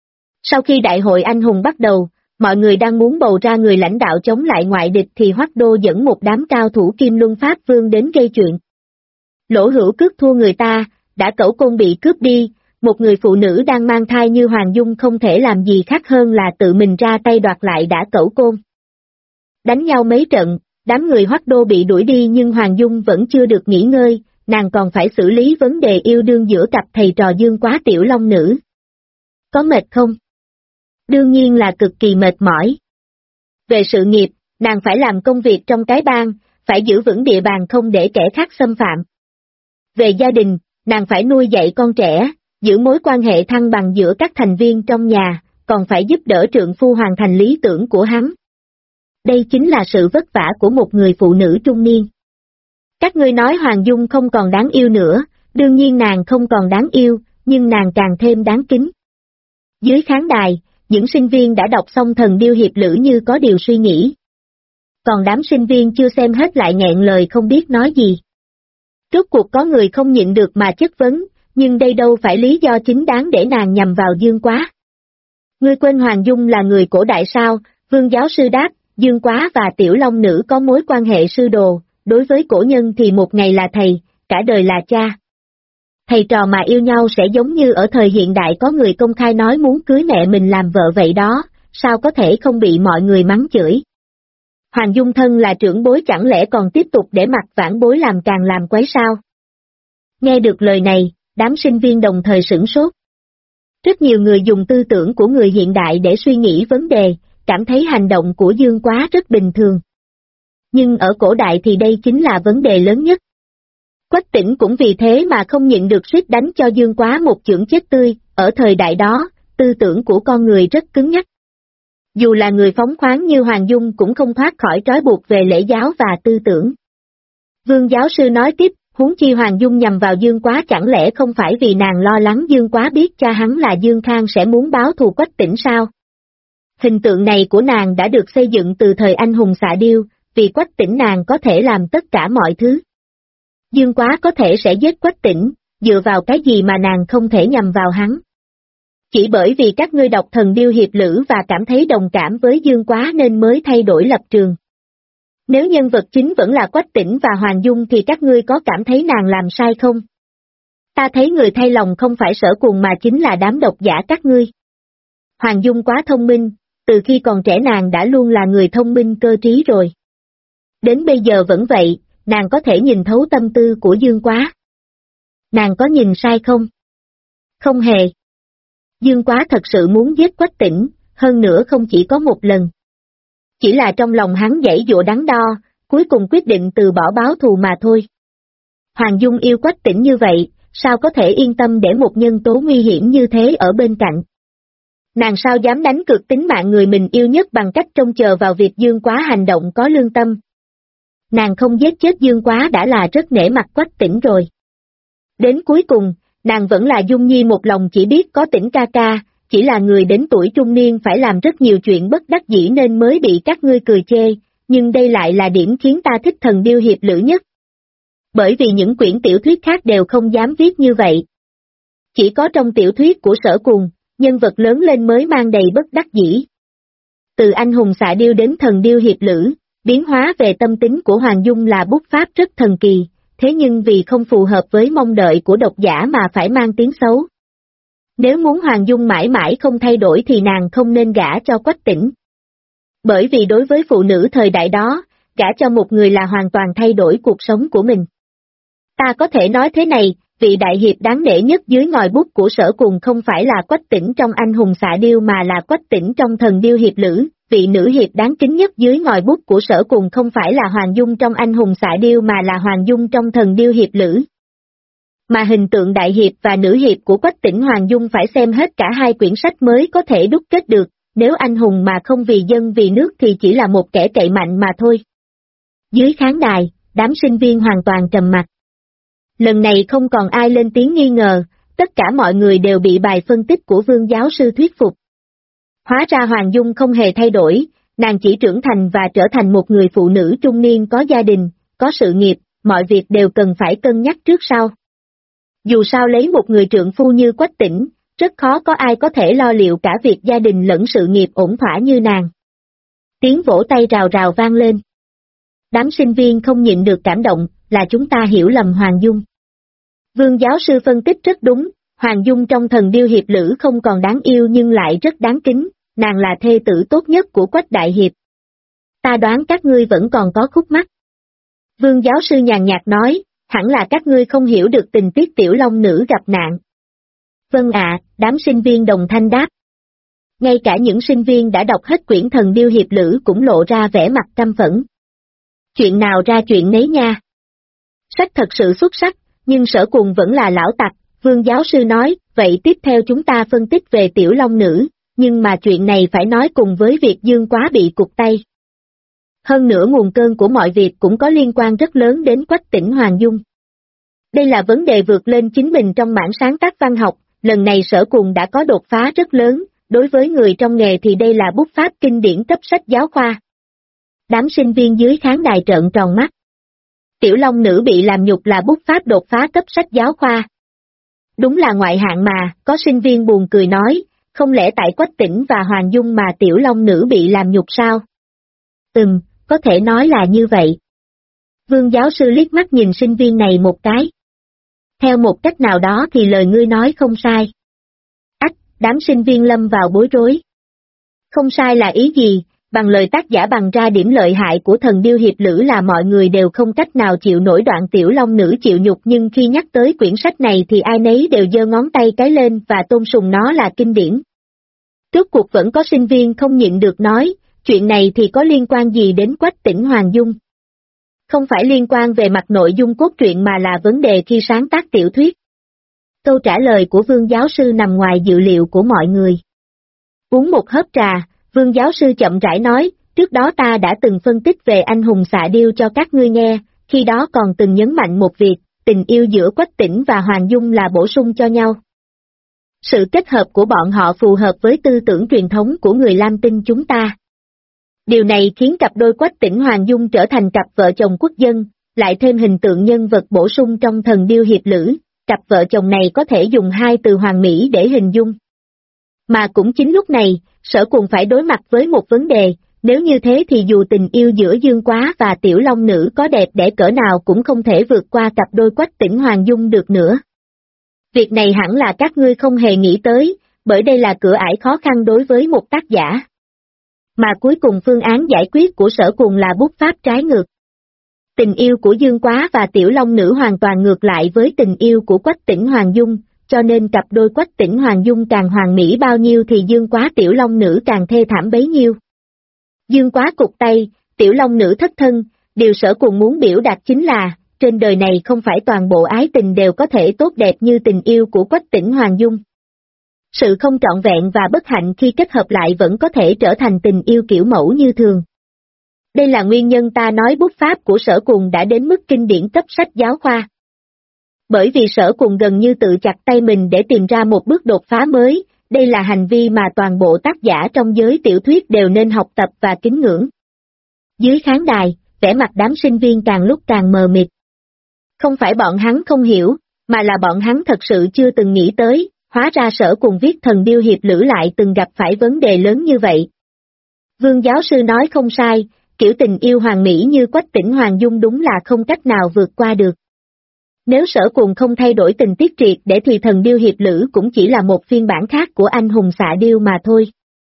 Sau khi đại hội anh hùng bắt đầu, mọi người đang muốn bầu ra người lãnh đạo chống lại ngoại địch thì Hoắc Đô dẫn một đám cao thủ Kim Luân Pháp Vương đến gây chuyện. Lỗ Hữu Cước thua người ta, đã cẩu côn bị cướp đi, một người phụ nữ đang mang thai như Hoàng Dung không thể làm gì khác hơn là tự mình ra tay đoạt lại đã cẩu côn. Đánh nhau mấy trận, đám người Hoắc Đô bị đuổi đi nhưng Hoàng Dung vẫn chưa được nghỉ ngơi, nàng còn phải xử lý vấn đề yêu đương giữa cặp thầy trò Dương Quá Tiểu Long Nữ. Có mệt không? Đương nhiên là cực kỳ mệt mỏi. Về sự nghiệp, nàng phải làm công việc trong cái bang, phải giữ vững địa bàn không để kẻ khác xâm phạm. Về gia đình, nàng phải nuôi dạy con trẻ, giữ mối quan hệ thăng bằng giữa các thành viên trong nhà, còn phải giúp đỡ trượng phu hoàn thành lý tưởng của hắn. Đây chính là sự vất vả của một người phụ nữ trung niên. Các ngươi nói Hoàng Dung không còn đáng yêu nữa, đương nhiên nàng không còn đáng yêu, nhưng nàng càng thêm đáng kính. Dưới khán đài, những sinh viên đã đọc xong Thần Điêu Hiệp Lữ như có điều suy nghĩ. Còn đám sinh viên chưa xem hết lại nghẹn lời không biết nói gì. Rốt cuộc có người không nhịn được mà chất vấn, nhưng đây đâu phải lý do chính đáng để nàng nhằm vào Dương Quá. Ngươi quên Hoàng Dung là người cổ đại sao? Vương giáo sư đáp, Dương Quá và Tiểu Long Nữ có mối quan hệ sư đồ, đối với cổ nhân thì một ngày là thầy, cả đời là cha. Thầy trò mà yêu nhau sẽ giống như ở thời hiện đại có người công khai nói muốn cưới mẹ mình làm vợ vậy đó, sao có thể không bị mọi người mắng chửi. Hoàng Dung thân là trưởng bối chẳng lẽ còn tiếp tục để mặc vãn bối làm càng làm quấy sao? Nghe được lời này, đám sinh viên đồng thời sửng sốt. Rất nhiều người dùng tư tưởng của người hiện đại để suy nghĩ vấn đề, cảm thấy hành động của Dương Quá rất bình thường. Nhưng ở cổ đại thì đây chính là vấn đề lớn nhất. Quách Tĩnh cũng vì thế mà không nhịn được suýt đánh cho Dương Quá một chưởng chết tươi, ở thời đại đó, tư tưởng của con người rất cứng nhắc. Dù là người phóng khoáng như Hoàng Dung cũng không thoát khỏi trói buộc về lễ giáo và tư tưởng. Vương giáo sư nói tiếp, huống chi Hoàng Dung nhằm vào Dương Quá chẳng lẽ không phải vì nàng lo lắng Dương Quá biết cha hắn là Dương Khang sẽ muốn báo thù Quách Tĩnh sao? Hình tượng này của nàng đã được xây dựng từ thời anh hùng xạ điêu, vì Quách Tĩnh nàng có thể làm tất cả mọi thứ. Dương Quá có thể sẽ giết Quách Tĩnh, dựa vào cái gì mà nàng không thể nhằm vào hắn? Chỉ bởi vì các ngươi đọc Thần Điêu Hiệp Lữ và cảm thấy đồng cảm với Dương Quá nên mới thay đổi lập trường. Nếu nhân vật chính vẫn là Quách Tĩnh và Hoàng Dung thì các ngươi có cảm thấy nàng làm sai không? Ta thấy người thay lòng không phải Sở Cùng mà chính là đám độc giả các ngươi. Hoàng Dung quá thông minh, từ khi còn trẻ nàng đã luôn là người thông minh cơ trí rồi. Đến bây giờ vẫn vậy, nàng có thể nhìn thấu tâm tư của Dương Quá. Nàng có nhìn sai không? Không hề. Dương Quá thật sự muốn giết Quách Tĩnh, hơn nữa không chỉ có một lần. Chỉ là trong lòng hắn giãy giụa đắn đo, cuối cùng quyết định từ bỏ báo thù mà thôi. Hoàng Dung yêu Quách Tĩnh như vậy, sao có thể yên tâm để một nhân tố nguy hiểm như thế ở bên cạnh. Nàng sao dám đánh cược tính mạng người mình yêu nhất bằng cách trông chờ vào việc Dương Quá hành động có lương tâm. Nàng không giết chết Dương Quá đã là rất nể mặt Quách Tĩnh rồi. Đến cuối cùng, nàng vẫn là Dung Nhi một lòng chỉ biết có Tĩnh ca ca, chỉ là người đến tuổi trung niên phải làm rất nhiều chuyện bất đắc dĩ nên mới bị các ngươi cười chê, nhưng đây lại là điểm khiến ta thích Thần Điêu Hiệp Lữ nhất. Bởi vì những quyển tiểu thuyết khác đều không dám viết như vậy. Chỉ có trong tiểu thuyết của Sở Cùng, nhân vật lớn lên mới mang đầy bất đắc dĩ. Từ anh hùng xạ điêu đến Thần Điêu Hiệp Lữ, biến hóa về tâm tính của Hoàng Dung là bút pháp rất thần kỳ, thế nhưng vì không phù hợp với mong đợi của độc giả mà phải mang tiếng xấu. Nếu muốn Hoàng Dung mãi mãi không thay đổi thì nàng không nên gả cho Quách Tĩnh. Bởi vì đối với phụ nữ thời đại đó, gả cho một người là hoàn toàn thay đổi cuộc sống của mình. Ta có thể nói thế này, vị đại hiệp đáng nể nhất dưới ngòi bút của Sở Cùng không phải là Quách Tĩnh trong anh hùng xạ điêu mà là Quách Tĩnh trong Thần Điêu Hiệp Lữ, vị nữ hiệp đáng kính nhất dưới ngòi bút của Sở Cùng không phải là Hoàng Dung trong anh hùng xạ điêu mà là Hoàng Dung trong Thần Điêu Hiệp Lữ. Mà hình tượng đại hiệp và nữ hiệp của Quách Tĩnh Hoàng Dung phải xem hết cả hai quyển sách mới có thể đúc kết được, nếu anh hùng mà không vì dân vì nước thì chỉ là một kẻ cậy mạnh mà thôi. Dưới khán đài, đám sinh viên hoàn toàn trầm mặc. Lần này không còn ai lên tiếng nghi ngờ, tất cả mọi người đều bị bài phân tích của Vương giáo sư thuyết phục. Hóa ra Hoàng Dung không hề thay đổi, nàng chỉ trưởng thành và trở thành một người phụ nữ trung niên có gia đình, có sự nghiệp, mọi việc đều cần phải cân nhắc trước sau. Dù sao lấy một người trượng phu như Quách Tĩnh, rất khó có ai có thể lo liệu cả việc gia đình lẫn sự nghiệp ổn thỏa như nàng. Tiếng vỗ tay rào rào vang lên. Đám sinh viên không nhịn được cảm động, là chúng ta hiểu lầm Hoàng Dung. Vương giáo sư phân tích rất đúng, Hoàng Dung trong Thần Điêu Hiệp Lữ không còn đáng yêu nhưng lại rất đáng kính, nàng là thê tử tốt nhất của Quách đại hiệp. Ta đoán các ngươi vẫn còn có khúc mắc. Vương giáo sư nhàn nhạt nói, hẳn là các ngươi không hiểu được tình tiết tiểu long nữ gặp nạn. Vâng ạ, đám sinh viên đồng thanh đáp. Ngay cả những sinh viên đã đọc hết quyển Thần Điêu Hiệp Lữ cũng lộ ra vẻ mặt căm phẫn. Chuyện nào ra chuyện nấy nha. Sách thật sự xuất sắc, nhưng Sở Cùng vẫn là lão tặc, Vương giáo sư nói, vậy tiếp theo chúng ta phân tích về tiểu long nữ, nhưng mà chuyện này phải nói cùng với việc Dương Quá bị cụt tay. Hơn nữa nguồn cơn của mọi việc cũng có liên quan rất lớn đến Quách Tĩnh Hoàng Dung. Đây là vấn đề vượt lên chính mình trong mảng sáng tác văn học, lần này Sở Cùng đã có đột phá rất lớn, đối với người trong nghề thì đây là bút pháp kinh điển cấp sách giáo khoa. Đám sinh viên dưới khán đài trợn tròn mắt. Tiểu long nữ bị làm nhục là bút pháp đột phá cấp sách giáo khoa. Đúng là ngoại hạng mà, có sinh viên buồn cười nói, không lẽ tại Quách Tĩnh và Hoàng Dung mà tiểu long nữ bị làm nhục sao? Có thể nói là như vậy. Vương giáo sư liếc mắt nhìn sinh viên này một cái. Theo một cách nào đó thì lời ngươi nói không sai. Đám sinh viên lâm vào bối rối. Không sai là ý gì, bằng lời tác giả bằng ra điểm lợi hại của Thần Điêu Hiệp Lữ là mọi người đều không cách nào chịu nổi đoạn tiểu long nữ chịu nhục, nhưng khi nhắc tới quyển sách này thì ai nấy đều giơ ngón tay cái lên và tôn sùng nó là kinh điển. Rốt cuộc vẫn có sinh viên không nhịn được nói, chuyện này thì có liên quan gì đến Quách Tĩnh Hoàng Dung? Không phải liên quan về mặt nội dung cốt truyện mà là vấn đề khi sáng tác tiểu thuyết. Câu trả lời của Vương giáo sư nằm ngoài dự liệu của mọi người. Uống một hớp trà, Vương giáo sư chậm rãi nói, trước đó ta đã từng phân tích về anh hùng xạ điêu cho các ngươi nghe, khi đó còn từng nhấn mạnh một việc, tình yêu giữa Quách Tĩnh và Hoàng Dung là bổ sung cho nhau. Sự kết hợp của bọn họ phù hợp với tư tưởng truyền thống của người Lam Tinh chúng ta. Điều này khiến cặp đôi Quách Tĩnh Hoàng Dung trở thành cặp vợ chồng quốc dân, lại thêm hình tượng nhân vật bổ sung trong Thần Điêu Hiệp Lữ, cặp vợ chồng này có thể dùng hai từ hoàn mỹ để hình dung. Mà cũng chính lúc này, Sở Cùng phải đối mặt với một vấn đề, nếu như thế thì dù tình yêu giữa Dương Quá và Tiểu Long Nữ có đẹp đẽ cỡ nào cũng không thể vượt qua cặp đôi Quách Tĩnh Hoàng Dung được nữa. Việc này hẳn là các ngươi không hề nghĩ tới, bởi đây là cửa ải khó khăn đối với một tác giả. Mà cuối cùng phương án giải quyết của Sở Cùng là bút pháp trái ngược. Tình yêu của Dương Quá và Tiểu Long Nữ hoàn toàn ngược lại với tình yêu của Quách Tĩnh Hoàng Dung, cho nên cặp đôi Quách Tĩnh Hoàng Dung càng hoàn mỹ bao nhiêu thì Dương Quá Tiểu Long Nữ càng thê thảm bấy nhiêu. Dương Quá cụt tay, Tiểu Long Nữ thất thân, điều Sở Cùng muốn biểu đạt chính là, trên đời này không phải toàn bộ ái tình đều có thể tốt đẹp như tình yêu của Quách Tĩnh Hoàng Dung. Sự không trọn vẹn và bất hạnh khi kết hợp lại vẫn có thể trở thành tình yêu kiểu mẫu như thường. Đây là nguyên nhân ta nói bút pháp của Sở Cùng đã đến mức kinh điển cấp sách giáo khoa. Bởi vì Sở Cùng gần như tự chặt tay mình để tìm ra một bước đột phá mới, đây là hành vi mà toàn bộ tác giả trong giới tiểu thuyết đều nên học tập và kính ngưỡng. Dưới khán đài, vẻ mặt đám sinh viên càng lúc càng mờ mịt. Không phải bọn hắn không hiểu, mà là bọn hắn thật sự chưa từng nghĩ tới, hóa ra Sở Cùng viết Thần Điêu Hiệp Lữ lại từng gặp phải vấn đề lớn như vậy. Vương giáo sư nói không sai, kiểu tình yêu hoàn mỹ như Quách Tĩnh Hoàng Dung đúng là không cách nào vượt qua được. Nếu Sở Cùng không thay đổi tình tiết triệt để thì Thần Điêu Hiệp Lữ cũng chỉ là một phiên bản khác của anh hùng xạ điêu mà thôi.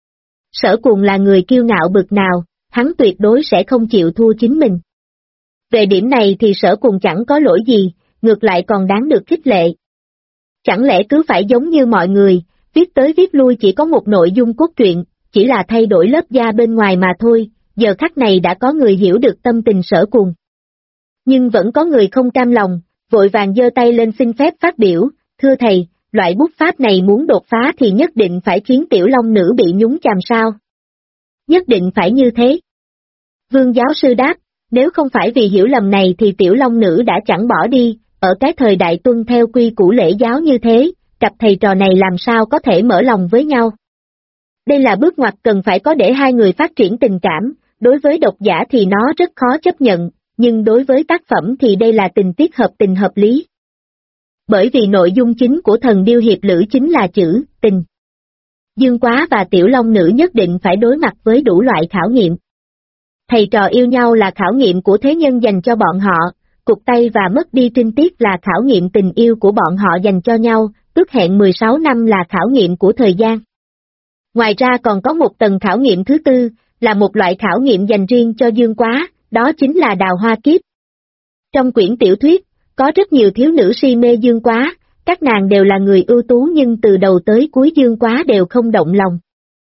Sở Cùng là người kiêu ngạo bực nào, hắn tuyệt đối sẽ không chịu thua chính mình. Về điểm này thì Sở Cùng chẳng có lỗi gì, ngược lại còn đáng được khích lệ. Chẳng lẽ cứ phải giống như mọi người, viết tới viết lui chỉ có một nội dung cốt truyện, chỉ là thay đổi lớp da bên ngoài mà thôi, giờ khắc này đã có người hiểu được tâm tình Sở Cùng. Nhưng vẫn có người không cam lòng, vội vàng giơ tay lên xin phép phát biểu, thưa thầy, loại bút pháp này muốn đột phá thì nhất định phải khiến Tiểu Long Nữ bị nhúng chàm sao? Nhất định phải như thế. Vương giáo sư đáp, nếu không phải vì hiểu lầm này thì Tiểu Long Nữ đã chẳng bỏ đi, ở cái thời đại tuân theo quy củ lễ giáo như thế, cặp thầy trò này làm sao có thể mở lòng với nhau. Đây là bước ngoặt cần phải có để hai người phát triển tình cảm, đối với độc giả thì nó rất khó chấp nhận, nhưng đối với tác phẩm thì đây là tình tiết hợp tình hợp lý. Bởi vì nội dung chính của Thần Điêu Hiệp Lữ chính là chữ, tình. Dương Quá và Tiểu Long Nữ nhất định phải đối mặt với đủ loại khảo nghiệm. Thầy trò yêu nhau là khảo nghiệm của thế nhân dành cho bọn họ, cụt tay và mất đi trinh tiết là khảo nghiệm tình yêu của bọn họ dành cho nhau, ước hẹn 16 năm là khảo nghiệm của thời gian. Ngoài ra còn có một tầng khảo nghiệm thứ tư, là một loại khảo nghiệm dành riêng cho Dương Quá, đó chính là đào hoa kiếp. Trong quyển tiểu thuyết, có rất nhiều thiếu nữ si mê Dương Quá, các nàng đều là người ưu tú nhưng từ đầu tới cuối Dương Quá đều không động lòng.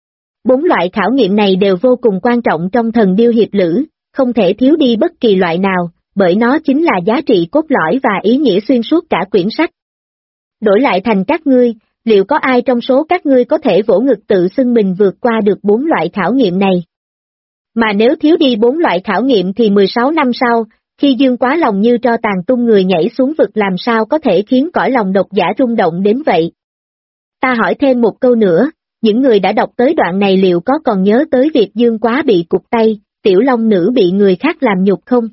4 loại khảo nghiệm này đều vô cùng quan trọng trong Thần Điêu Hiệp Lữ, không thể thiếu đi bất kỳ loại nào, bởi nó chính là giá trị cốt lõi và ý nghĩa xuyên suốt cả quyển sách. Đổi lại thành các ngươi, liệu có ai trong số các ngươi có thể vỗ ngực tự xưng mình vượt qua được 4 loại khảo nghiệm này? Mà nếu thiếu đi 4 loại khảo nghiệm thì 16 năm sau, khi Dương Quá lòng như tro tàn tung người nhảy xuống vực làm sao có thể khiến cõi lòng độc giả rung động đến vậy? Ta hỏi thêm một câu nữa, những người đã đọc tới đoạn này liệu có còn nhớ tới việc Dương Quá bị cụt tay, Tiểu Long Nữ bị người khác làm nhục không?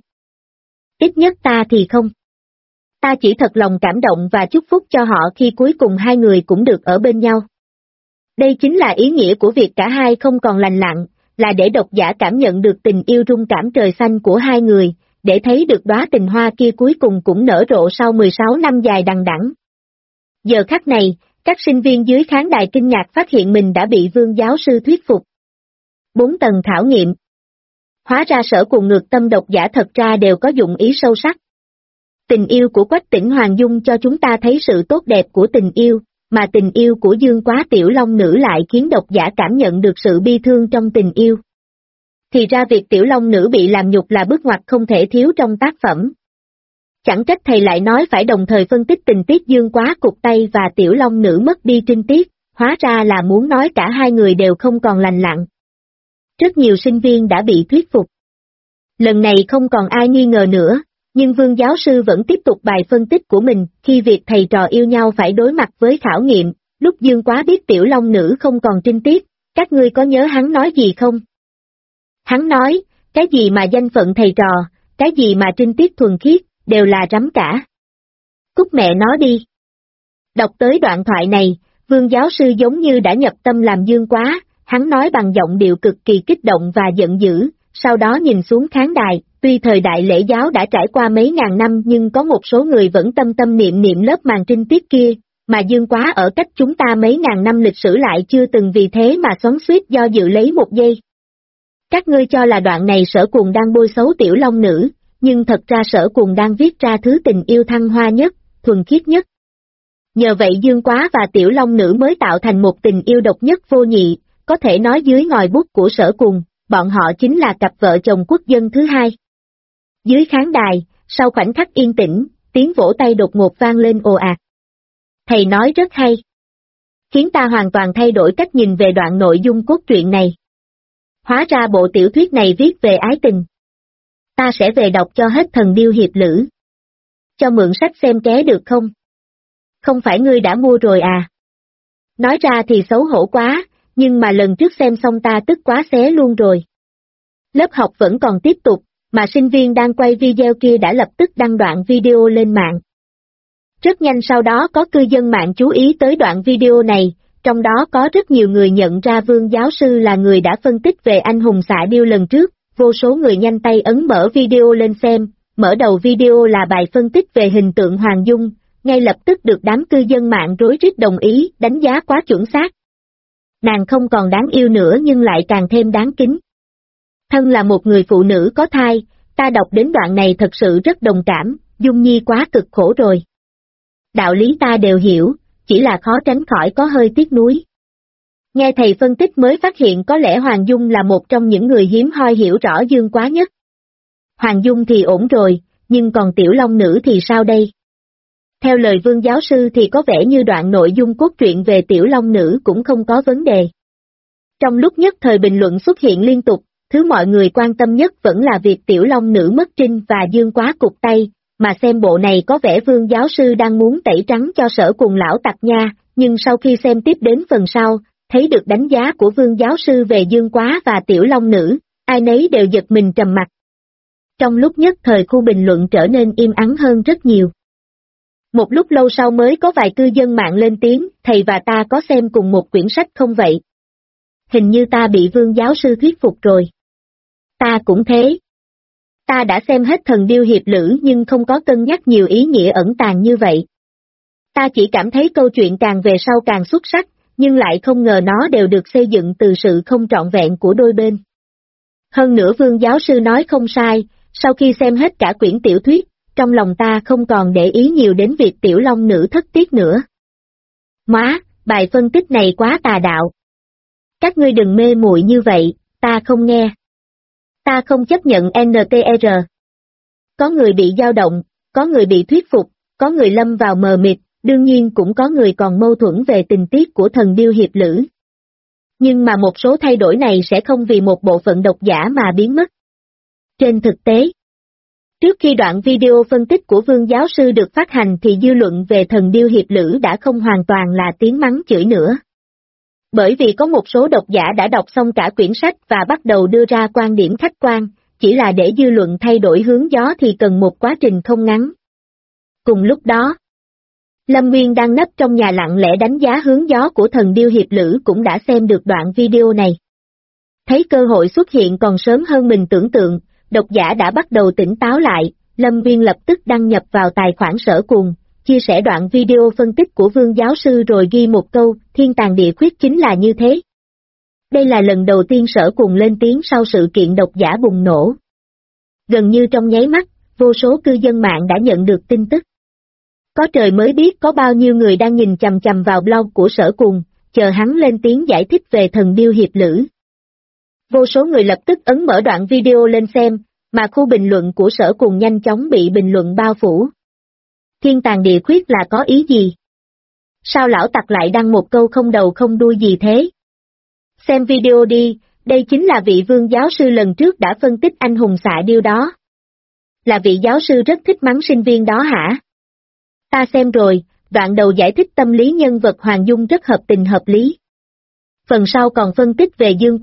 Ít nhất ta thì không. Ta chỉ thật lòng cảm động và chúc phúc cho họ khi cuối cùng hai người cũng được ở bên nhau. Đây chính là ý nghĩa của việc cả hai không còn lành lặn, là để độc giả cảm nhận được tình yêu rung cảm trời xanh của hai người, để thấy được đóa tình hoa kia cuối cùng cũng nở rộ sau 16 năm dài đằng đẵng. Giờ khắc này, các sinh viên dưới khán đài kinh ngạc phát hiện mình đã bị Vương giáo sư thuyết phục. 4 tầng khảo nghiệm. Hóa ra Sở Cùng ngược tâm độc giả thật ra đều có dụng ý sâu sắc. Tình yêu của Quách Tĩnh Hoàng Dung cho chúng ta thấy sự tốt đẹp của tình yêu, mà tình yêu của Dương Quá Tiểu Long Nữ lại khiến độc giả cảm nhận được sự bi thương trong tình yêu. Thì ra việc Tiểu Long Nữ bị làm nhục là bước ngoặt không thể thiếu trong tác phẩm. Chẳng trách thầy lại nói phải đồng thời phân tích tình tiết Dương Quá cụt tay và Tiểu Long Nữ mất đi trinh tiết, hóa ra là muốn nói cả hai người đều không còn lành lặn. Rất nhiều sinh viên đã bị thuyết phục. Lần này không còn ai nghi ngờ nữa, nhưng Vương giáo sư vẫn tiếp tục bài phân tích của mình khi việc thầy trò yêu nhau phải đối mặt với khảo nghiệm, lúc Dương Quá biết Tiểu Long Nữ không còn trinh tiết, các ngươi có nhớ hắn nói gì không? Hắn nói, cái gì mà danh phận thầy trò, cái gì mà trinh tiết thuần khiết, đều là rắm cả. Cút mẹ nó đi. Đọc tới đoạn thoại này, Vương giáo sư giống như đã nhập tâm làm Dương Quá, hắn nói bằng giọng điệu cực kỳ kích động và giận dữ, sau đó nhìn xuống khán đài, tuy thời đại lễ giáo đã trải qua mấy ngàn năm nhưng có một số người vẫn tâm tâm niệm niệm lớp màn trinh tiết kia, mà Dương Quá ở cách chúng ta mấy ngàn năm lịch sử lại chưa từng vì thế mà xoắn xuýt do dự lấy một giây. Các ngươi cho là đoạn này Sở Cuồng đang bôi xấu Tiểu Long Nữ, nhưng thật ra Sở Cuồng đang viết ra thứ tình yêu thăng hoa nhất, thuần khiết nhất. Nhờ vậy Dương Quá và Tiểu Long Nữ mới tạo thành một tình yêu độc nhất vô nhị, có thể nói dưới ngòi bút của Sở Cuồng, bọn họ chính là cặp vợ chồng quốc dân thứ hai. Dưới khán đài, sau khoảnh khắc yên tĩnh, tiếng vỗ tay đột ngột vang lên ồ ạt. Thầy nói rất hay. Khiến ta hoàn toàn thay đổi cách nhìn về đoạn nội dung cốt truyện này. Hóa ra bộ tiểu thuyết này viết về ái tình. Ta sẽ về đọc cho hết Thần Điêu Hiệp Lữ. Cho mượn sách xem ké được không? Không phải ngươi đã mua rồi à? Nói ra thì xấu hổ quá, nhưng mà lần trước xem xong ta tức quá xé luôn rồi. Lớp học vẫn còn tiếp tục, mà sinh viên đang quay video kia đã lập tức đăng đoạn video lên mạng. Rất nhanh sau đó có cư dân mạng chú ý tới đoạn video này, trong đó có rất nhiều người nhận ra Vương giáo sư là người đã phân tích về anh hùng xạ điêu lần trước, vô số người nhanh tay ấn mở video lên xem, mở đầu video là bài phân tích về hình tượng Hoàng Dung, ngay lập tức được đám cư dân mạng rối rít đồng ý, đánh giá quá chuẩn xác. Nàng không còn đáng yêu nữa nhưng lại càng thêm đáng kính. Thân là một người phụ nữ có thai, ta đọc đến đoạn này thật sự rất đồng cảm, Dung Nhi quá cực khổ rồi. Đạo lý ta đều hiểu, chỉ là khó tránh khỏi có hơi tiếc nuối. Nghe thầy phân tích mới phát hiện có lẽ Hoàng Dung là một trong những người hiếm hoi hiểu rõ Dương Quá nhất. Hoàng Dung thì ổn rồi, nhưng còn Tiểu Long Nữ thì sao đây? Theo lời Vương giáo sư thì có vẻ như đoạn nội dung cốt truyện về Tiểu Long Nữ cũng không có vấn đề. Trong lúc nhất thời bình luận xuất hiện liên tục, thứ mọi người quan tâm nhất vẫn là việc Tiểu Long Nữ mất trinh và Dương Quá cụt tay, mà xem bộ này có vẻ Vương giáo sư đang muốn tẩy trắng cho Sở Cuồng lão tặc nha, nhưng sau khi xem tiếp đến phần sau, thấy được đánh giá của Vương giáo sư về Dương Quá và Tiểu Long Nữ, ai nấy đều giật mình trầm mặt. Trong lúc nhất thời khu bình luận trở nên im ắng hơn rất nhiều. Một lúc lâu sau mới có vài cư dân mạng lên tiếng, thầy và ta có xem cùng một quyển sách không vậy? Hình như ta bị Vương giáo sư thuyết phục rồi. Ta cũng thế. Ta đã xem hết Thần Điêu Hiệp Lữ nhưng không có cân nhắc nhiều ý nghĩa ẩn tàng như vậy. Ta chỉ cảm thấy câu chuyện càng về sau càng xuất sắc, nhưng lại không ngờ nó đều được xây dựng từ sự không trọn vẹn của đôi bên. Hơn nữa Vương giáo sư nói không sai, sau khi xem hết cả quyển tiểu thuyết, trong lòng ta không còn để ý nhiều đến việc Tiểu Long Nữ thất tiết nữa. Má, bài phân tích này quá tà đạo. Các ngươi đừng mê muội như vậy, ta không nghe. Ta không chấp nhận NTR. Có người bị dao động, có người bị thuyết phục, có người lâm vào mờ mịt, đương nhiên cũng có người còn mâu thuẫn về tình tiết của Thần Điêu Hiệp Lữ. Nhưng mà một số thay đổi này sẽ không vì một bộ phận độc giả mà biến mất. Trên thực tế, trước khi đoạn video phân tích của Vương giáo sư được phát hành thì dư luận về Thần Điêu Hiệp Lữ đã không hoàn toàn là tiếng mắng chửi nữa. Bởi vì có một số độc giả đã đọc xong cả quyển sách và bắt đầu đưa ra quan điểm khách quan, chỉ là để dư luận thay đổi hướng gió thì cần một quá trình không ngắn. Cùng lúc đó, Lâm Nguyên đang nấp trong nhà lặng lẽ đánh giá hướng gió của Thần Điêu Hiệp Lữ cũng đã xem được đoạn video này. Thấy cơ hội xuất hiện còn sớm hơn mình tưởng tượng, độc giả đã bắt đầu tỉnh táo lại, Lâm Nguyên lập tức đăng nhập vào tài khoản Sở Cuồng, chia sẻ đoạn video phân tích của Vương giáo sư rồi ghi một câu, thiên tàng địa khuyết chính là như thế. Đây là lần đầu tiên Sở Cuồng lên tiếng sau sự kiện độc giả bùng nổ. Gần như trong nháy mắt, vô số cư dân mạng đã nhận được tin tức. Có trời mới biết có bao nhiêu người đang nhìn chằm chằm vào blog của Sở Cuồng, chờ hắn lên tiếng giải thích về Thần Điêu Hiệp Lữ. Vô số người lập tức ấn mở đoạn video lên xem, mà khu bình luận của Sở Cuồng nhanh chóng bị bình luận bao phủ. Thiên tàng địa khuyết là có ý gì? Sao lão tặc lại đăng một câu không đầu không đuôi gì thế? Xem video đi, đây chính là vị Vương giáo sư lần trước đã phân tích anh hùng xạ điêu đó. Là vị giáo sư rất thích mắng sinh viên đó hả? Ta xem rồi, đoạn đầu giải thích tâm lý nhân vật Hoàng Dung rất hợp tình hợp lý. Phần sau còn phân tích về Dương